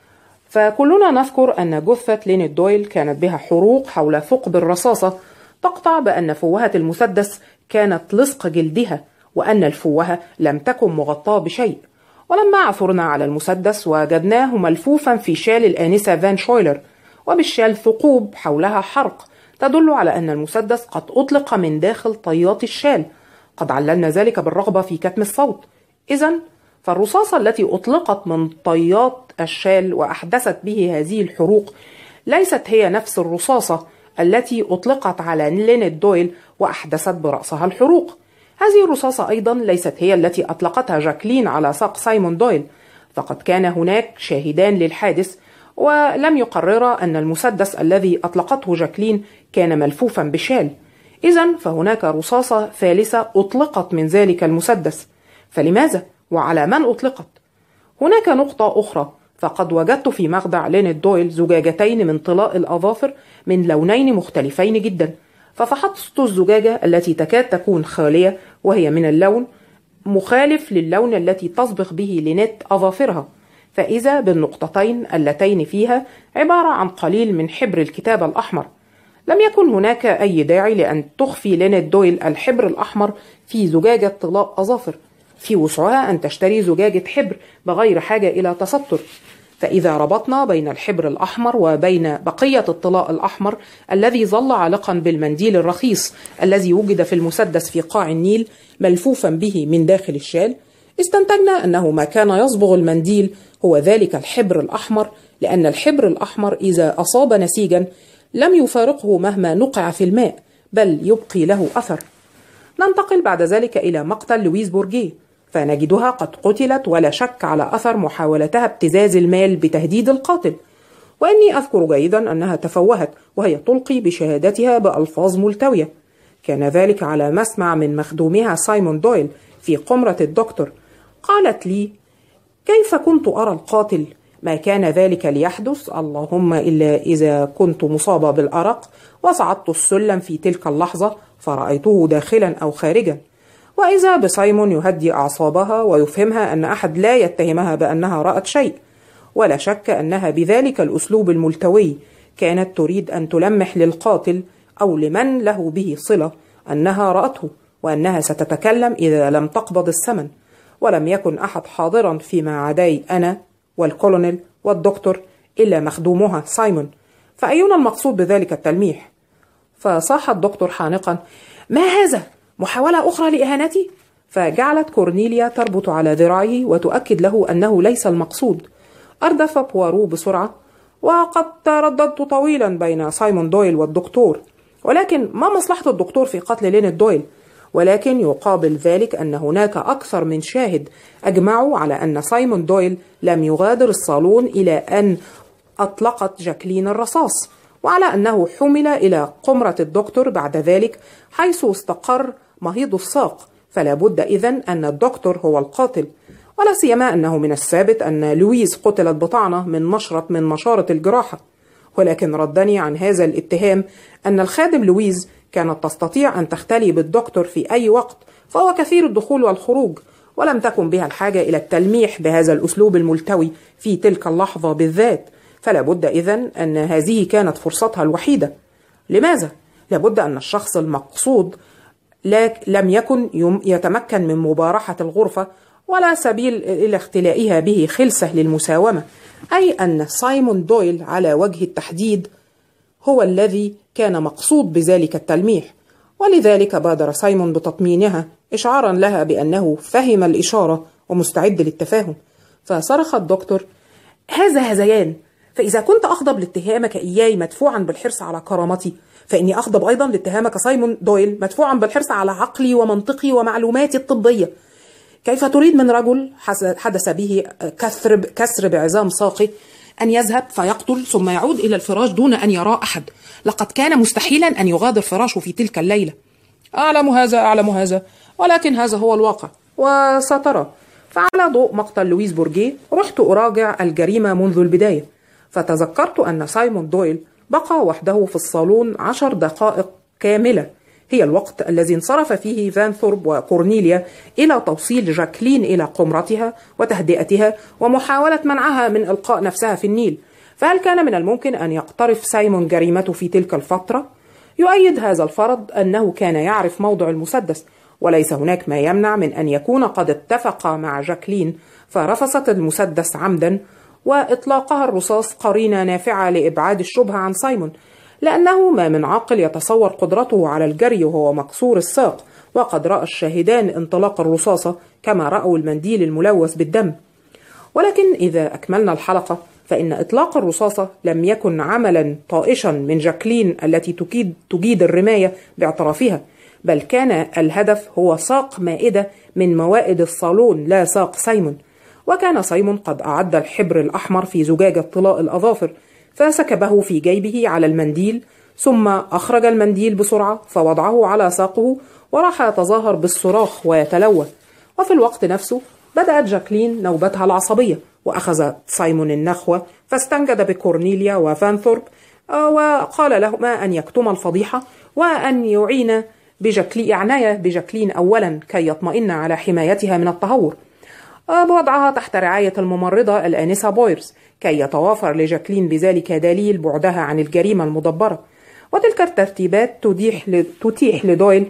فكلنا نذكر أن جثة لينيد دويل كانت بها حروق حول ثقب الرصاصة تقطع بأن فوهة المسدس كانت لصق جلدها، وأن الفوهة لم تكن مغطاة بشيء. ولما عثرنا على المسدس وجدناه ملفوفا في شال الآنسة فان شويلر، وبالشال ثقوب حولها حرق تدل على أن المسدس قد أطلق من داخل طيات الشال. قد عللنا ذلك بالرغبة في كتم الصوت. إذن فالرصاصة التي أطلقت من طيات الشال وأحدثت به هذه الحروق ليست هي نفس الرصاصة التي أطلقت على لينيد دويل وأحدثت برأسها الحروق. هذه الرصاصة أيضا ليست هي التي أطلقتها جاكلين على ساق سايمون دويل، فقد كان هناك شاهدان للحادث ولم يقررا أن المسدس الذي أطلقته جاكلين كان ملفوفا بشال. إذن فهناك رصاصة ثالثة أطلقت من ذلك المسدس، فلماذا؟ وعلى من أطلقت؟ هناك نقطة أخرى، فقد وجدت في مخدع لينيد دويل زجاجتين من طلاء الأظافر من لونين مختلفين جدا، ففحصت الزجاجة التي تكاد تكون خالية وهي من اللون مخالف للون التي تصبغ به لينيت أظافرها، فإذا بالنقطتين اللتين فيها عبارة عن قليل من حبر الكتاب الأحمر. لم يكن هناك أي داعي لأن تخفي لينيد دويل الحبر الأحمر في زجاجة طلاء أظافر، في وسعها أن تشتري زجاجة حبر بغير حاجة إلى تستر. فإذا ربطنا بين الحبر الأحمر وبين بقية الطلاء الأحمر الذي ظل عالقا بالمنديل الرخيص الذي وجد في المسدس في قاع النيل ملفوفا به من داخل الشال، استنتجنا أنه ما كان يصبغ المنديل هو ذلك الحبر الأحمر، لأن الحبر الأحمر إذا أصاب نسيجا لم يفارقه مهما نقع في الماء، بل يبقي له أثر. ننتقل بعد ذلك إلى مقتل لويز بورجيه، فنجدها قد قتلت ولا شك على أثر محاولتها ابتزاز المال بتهديد القاتل، وإني أذكر جيدا أنها تفوهت وهي تلقي بشهادتها بألفاظ ملتوية. كان ذلك على مسمع من مخدومها سايمون دويل في قمرة الدكتور. قالت لي: كيف كنت أرى القاتل؟ ما كان ذلك ليحدث اللهم إلا إذا كنت مصابة بالأرق، وصعدت السلم في تلك اللحظة فرأيته داخلا أو خارجا. وإذا بسايمون يهدي أعصابها ويفهمها أن أحد لا يتهمها بأنها رأت شيء، ولا شك أنها بذلك الأسلوب الملتوي كانت تريد أن تلمح للقاتل أو لمن له به صلة أنها رأته، وأنها ستتكلم إذا لم تقبض الثمن. ولم يكن أحد حاضرا فيما عداي أنا والكولونيل والدكتور إلا مخدومها سايمون، فأينا المقصود بذلك التلميح؟ فصاح الدكتور حانقا: ما هذا؟ محاولة أخرى لإهانتي؟ فجعلت كورنيليا تربط على ذراعه وتؤكد له أنه ليس المقصود. أردف بوارو بسرعة: وقد ترددت طويلا بين سايمون دويل والدكتور، ولكن ما مصلحة الدكتور في قتل لينيت دويل؟ ولكن يقابل ذلك أن هناك أكثر من شاهد أجمعوا على أن سايمون دويل لم يغادر الصالون إلى أن أطلقت جاكلين الرصاص، وعلى أنه حمل إلى قمرة الدكتور بعد ذلك حيث استقر مهيض الساق، فلا بد إذن أن الدكتور هو القاتل، ولا سيما أنه من الثابت أن لويز قتلت بطعنة من مشرط من مشارط الجراحة. ولكن ردني عن هذا الاتهام أن الخادم لويز كانت تستطيع أن تختلي بالدكتور في أي وقت، فهو كثير الدخول والخروج، ولم تكن بها الحاجة إلى التلميح بهذا الأسلوب الملتوي في تلك اللحظة بالذات، فلا بد إذن أن هذه كانت فرصتها الوحيدة. لماذا؟ لابد أن الشخص المقصود لم يكن يتمكن من مبارحة الغرفة، ولا سبيل إلى اختلائها به خلسة للمساومة، أي أن سايمون دويل على وجه التحديد هو الذي كان مقصود بذلك التلميح. ولذلك بادر سايمون بتطمينها إشعارا لها بأنه فهم الإشارة ومستعد للتفاهم. فصرخ الدكتور: هذا هذيان، فإذا كنت أغضب لاتهامك إياي مدفوعا بالحرص على كرامتي، فإني أغضب أيضا لاتهامك سايمون دويل مدفوعا بالحرص على عقلي ومنطقي ومعلوماتي الطبية. كيف تريد من رجل حدث به كسر بعظام ساقه أن يذهب فيقتل ثم يعود إلى الفراش دون أن يرى أحد؟ لقد كان مستحيلا أن يغادر فراشه في تلك الليلة. أعلم هذا، ولكن هذا هو الواقع، وسترى. فعلى ضوء مقتل لويز بورجيه رحت أراجع الجريمة منذ البداية، فتذكرت أن سايمون دويل بقى وحده في الصالون 10 دقائق كاملة، هي الوقت الذي انصرف فيه فان ثورب وكورنيليا إلى توصيل جاكلين إلى قمرتها وتهدئتها ومحاولة منعها من إلقاء نفسها في النيل. فهل كان من الممكن أن يقترف سايمون جريمته في تلك الفترة؟ يؤيد هذا الفرض أنه كان يعرف موضع المسدس، وليس هناك ما يمنع من أن يكون قد اتفق مع جاكلين فرفصت المسدس عمدا، وإطلاقها الرصاص قرينة نافعة لإبعاد الشبهة عن سايمون، لأنه ما من عاقل يتصور قدرته على الجري وهو مكسور الساق، وقد رأى الشاهدان انطلاق الرصاصة كما رأوا المنديل الملوث بالدم. ولكن إذا أكملنا الحلقة فإن إطلاق الرصاصة لم يكن عملا طائشا من جاكلين التي تجيد الرماية باعترافها، بل كان الهدف هو ساق مائدة من موائد الصالون لا ساق سايمون. وكان سايمون قد أعد الحبر الأحمر في زجاجة طلاء الأظافر، فسكبه في جيبه على المنديل، ثم أخرج المنديل بسرعة فوضعه على ساقه وراح يتظاهر بالصراخ ويتلوى. وفي الوقت نفسه بدأت جاكلين نوبتها العصبية، وأخذ سايمون النخوة فاستنجد بكورنيليا وفان ثورب، وقال لهما أن يكتم الفضيحة وأن يعين بجاكلين أولا كي يطمئن على حمايتها من التهور، بوضعها تحت رعاية الممرضة الآنسة بويرز كي يتوافر لجاكلين بذلك دليل بعدها عن الجريمة المدبرة. وتلك الترتيبات تتيح لدويل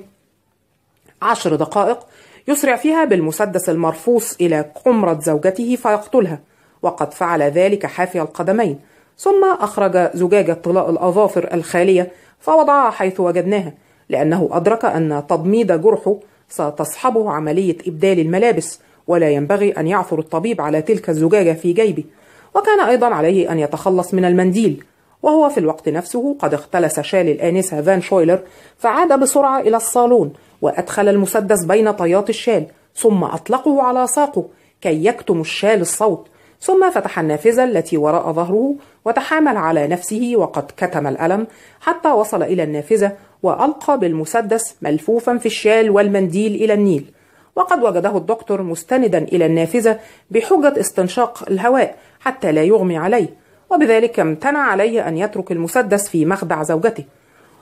10 دقائق يسرع فيها بالمسدس المرفوص إلى قمرة زوجته فيقتلها، وقد فعل ذلك حافي القدمين، ثم أخرج زجاجة طلاء الأظافر الخالية فوضعها حيث وجدناها، لأنه أدرك أن تضميد جرحه ستصحبه عملية إبدال الملابس، ولا ينبغي أن يعثر الطبيب على تلك الزجاجة في جيبه. وكان أيضا عليه أن يتخلص من المنديل، وهو في الوقت نفسه قد اختلس شال الآنسة فان شويلر، فعاد بسرعة إلى الصالون وأدخل المسدس بين طيات الشال، ثم أطلقه على ساقه كي يكتم الشال الصوت، ثم فتح النافذة التي وراء ظهره وتحامل على نفسه وقد كتم الألم حتى وصل إلى النافذة، وألقى بالمسدس ملفوفا في الشال والمنديل إلى النيل. وقد وجده الدكتور مستندا إلى النافذة بحجة استنشاق الهواء حتى لا يغمي عليه، وبذلك امتنع عليه أن يترك المسدس في مخدع زوجته.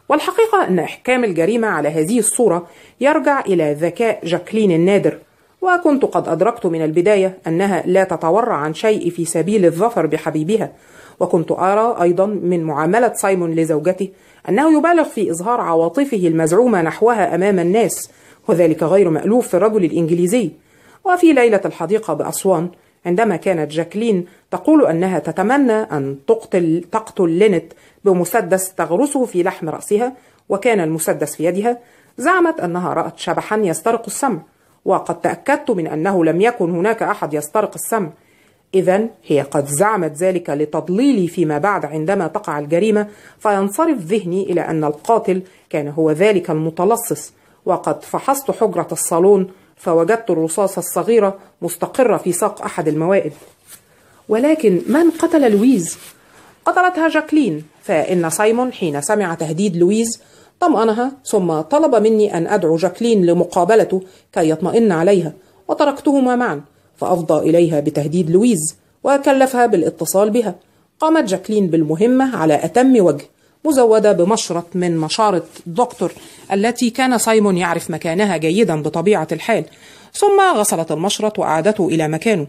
والحقيقة أن إحكام الجريمة على هذه الصورة يرجع إلى ذكاء جاكلين النادر، وكنت قد أدركت من البداية أنها لا تتورع عن شيء في سبيل الظفر بحبيبها. وكنت أرى أيضا من معاملة سايمون لزوجته أنه يبالغ في إظهار عواطفه المزعومة نحوها أمام الناس، وذلك غير مألوف في الرجل الإنجليزي. وفي ليلة الحديقة بأسوان، عندما كانت جاكلين تقول أنها تتمنى أن تقتل لينت بمسدس تغرسه في لحم رأسها، وكان المسدس في يدها، زعمت أنها رأت شبحا يسترق السمع، وقد تأكدت من أنه لم يكن هناك أحد يسترق السمع. إذن هي قد زعمت ذلك لتضليلي فيما بعد عندما تقع الجريمة، فينصرف ذهني إلى أن القاتل كان هو ذلك المتلصص. وقد فحصت حجرة الصالون فوجدت الرصاصة الصغيرة مستقرة في ساق أحد الموائد. ولكن من قتل لويز؟ قتلتها جاكلين، فإن سايمون حين سمع تهديد لويز طمأنها، ثم طلب مني أن أدعو جاكلين لمقابلته كي يطمئن عليها، وتركتهما معا، فأفضى إليها بتهديد لويز وكلفها بالاتصال بها. قامت جاكلين بالمهمة على أتم وجه، مزودة بمشرط من مشارط دكتور التي كان سايمون يعرف مكانها جيدا بطبيعة الحال، ثم غسلت المشرط وأعادته إلى مكانه.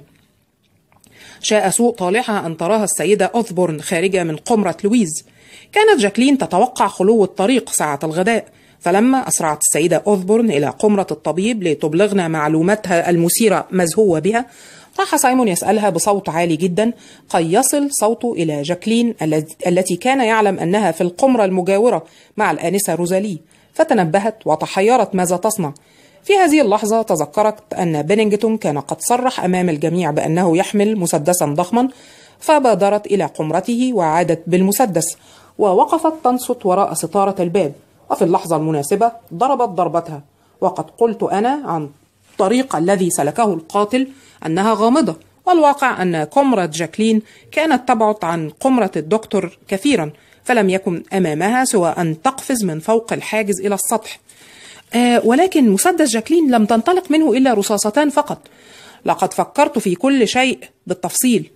شاء سوء طالعها أن تراها السيدة أوثبورن خارجة من قمرة لويز. كانت جاكلين تتوقع خلو الطريق ساعة الغداء، فلما أسرعت السيدة أوثبورن إلى قمرة الطبيب لتبلغنا معلوماتها المثيرة مذهوة بها، راح سايمون يسألها بصوت عالي جدا قد يصل صوته إلى جاكلين التي كان يعلم أنها في القمرة المجاورة مع الآنسة روزالي، فتنبهت وتحيرت ماذا تصنع. في هذه اللحظة تذكرت أن بينينغتون كان قد صرح أمام الجميع بأنه يحمل مسدسا ضخما، فبادرت إلى قمرته وعادت بالمسدس، ووقفت تنصت وراء ستارة الباب، وفي اللحظة المناسبة ضربت ضربتها. وقد قلت أنا عن الطريق الذي سلكه القاتل أنها غامضة، والواقع أن قمرة جاكلين كانت تبعد عن قمرة الدكتور كثيرا، فلم يكن أمامها سوى أن تقفز من فوق الحاجز إلى السطح. ولكن مسدس جاكلين لم تنطلق منه إلا رصاصتان فقط. لقد فكرت في كل شيء بالتفصيل،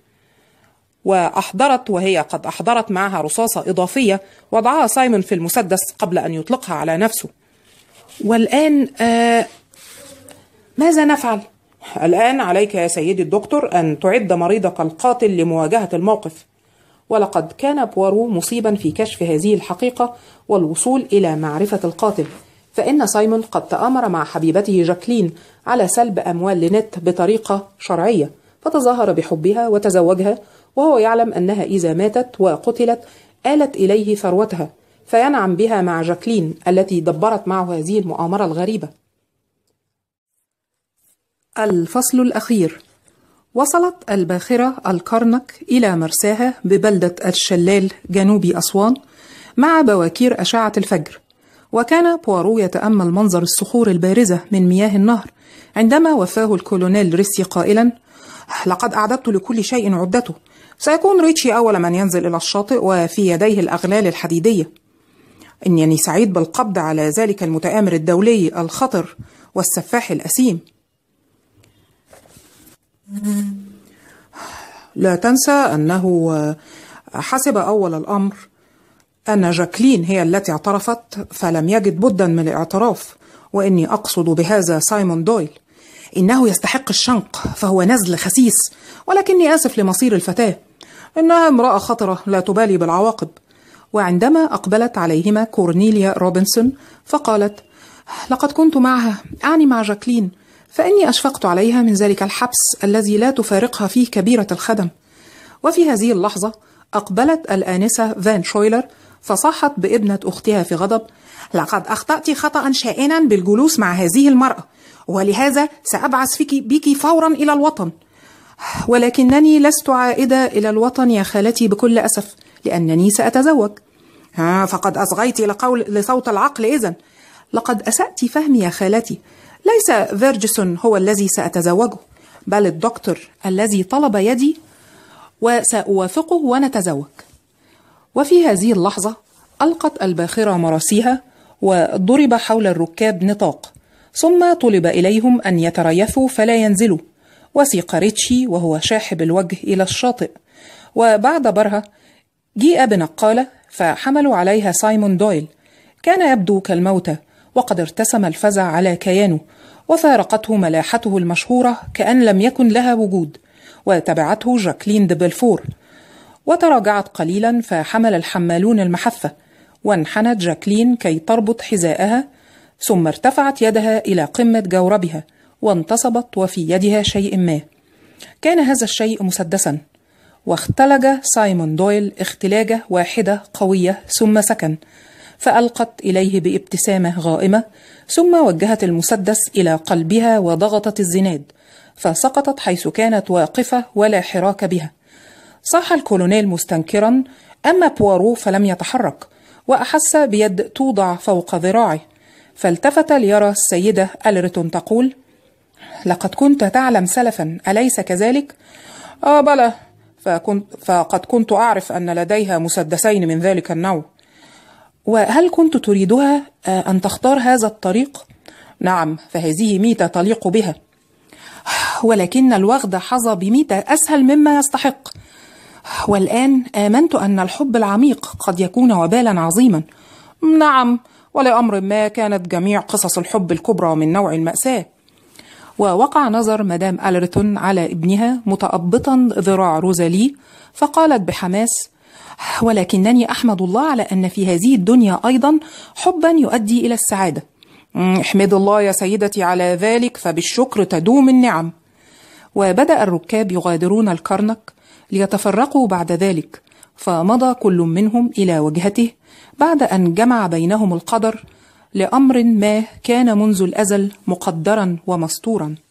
وهي قد أحضرت معها رصاصة إضافية وضعها سايمون في المسدس قبل أن يطلقها على نفسه. والآن ماذا نفعل؟ الآن عليك يا سيدي الدكتور أن تعد مريضك القاتل لمواجهة الموقف. ولقد كان بوارو مصيبا في كشف هذه الحقيقة والوصول إلى معرفة القاتل، فإن سايمون قد تآمر مع حبيبته جاكلين على سلب أموال لينت بطريقة شرعية، فتظاهر بحبها وتزوجها، وهو يعلم أنها إذا ماتت وقتلت آلت إليه ثروتها، فينعم بها مع جاكلين التي دبرت معه هذه المؤامرة الغريبة. الفصل الأخير. وصلت الباخرة الكرنك إلى مرساها ببلدة الشلال جنوب أسوان مع بواكير أشعة الفجر، وكان بوارو يتأمل منظر الصخور البارزة من مياه النهر عندما وفاه الكولونيل ريسي قائلا: لقد أعددت لكل شيء عدته، سيكون ريتشي أول من ينزل إلى الشاطئ وفي يديه الأغلال الحديدية. إنني سعيد بالقبض على ذلك المتآمر الدولي الخطر والسفاح الأسيم. لا تنسى أنه حسب أول الأمر أن جاكلين هي التي اعترفت، فلم يجد بدا من الاعتراف، وإني أقصد بهذا سايمون دويل. إنه يستحق الشنق، فهو نزل خسيس، ولكني آسف لمصير الفتاة، إنها امرأة خطرة لا تبالي بالعواقب. وعندما أقبلت عليهما كورنيليا روبنسون فقالت: لقد كنت معها، أعني مع جاكلين، فإني أشفقت عليها من ذلك الحبس الذي لا تفارقها فيه كبيرة الخدم. وفي هذه اللحظة أقبلت الآنسة فان شويلر فصاحت بابنة أختها في غضب: لقد أخطأت خطأ شائنا بالجلوس مع هذه المرأة، ولهذا سأبعث بك فورا إلى الوطن. ولكنني لست عائدة إلى الوطن يا خالتي بكل أسف، لأنني سأتزوج. فقد أصغيت لصوت العقل إذن. لقد أسأت فهمي يا خالتي، ليس فيرجسون هو الذي سأتزوجه، بل الدكتور الذي طلب يدي، وسأوافقه ونتزوج. وفي هذه اللحظة ألقت الباخرة مراسيها وضرب حول الركاب نطاق، ثم طلب إليهم أن يتريثوا فلا ينزلوا، وسيق ريتشي وهو شاحب الوجه إلى الشاطئ. وبعد برهة جيء بنقالة فحملوا عليها سايمون دويل. كان يبدو كالموتى، وقد ارتسم الفزع على كيانه، وفارقته ملاحته المشهورة كأن لم يكن لها وجود، وتبعته جاكلين دي بلفور، وتراجعت قليلا فحمل الحمالون المحفة، وانحنت جاكلين كي تربط حذاءها، ثم ارتفعت يدها إلى قمة جوربها وانتصبت وفي يدها شيء ما. كان هذا الشيء مسدسا، واختلج سايمون دويل اختلاجة واحدة قوية ثم سكن، فألقت إليه بابتسامة غائمة، ثم وجهت المسدس إلى قلبها وضغطت الزناد، فسقطت حيث كانت واقفة ولا حراك بها. صاح الكولونيل مستنكرا، أما بوارو فلم يتحرك، وأحس بيد توضع فوق ذراعه، فالتفت ليرى السيدة ألرتون تقول: لقد كنت تعلم سلفا، أليس كذلك؟ بلى، فقد كنت أعرف أن لديها مسدسين من ذلك النوع. وهل كنت تريدها أن تختار هذا الطريق؟ نعم، فهذه ميتة تليق بها، ولكن الوغد حظى بميتة أسهل مما يستحق. والآن آمنت أن الحب العميق قد يكون وبالا عظيما. نعم، ولأمر ما كانت جميع قصص الحب الكبرى من نوع المأساة. ووقع نظر مدام ألرتون على ابنها متأبطا ذراع روزالي، فقالت بحماس: ولكنني أحمد الله على أن في هذه الدنيا أيضا حبا يؤدي إلى السعادة. احمد الله يا سيدتي على ذلك، فبالشكر تدوم النعم. وبدأ الركاب يغادرون الكرنك ليتفرقوا بعد ذلك، فمضى كل منهم إلى وجهته بعد أن جمع بينهم القدر لأمر ما كان منذ الأزل مقدرا ومستورا.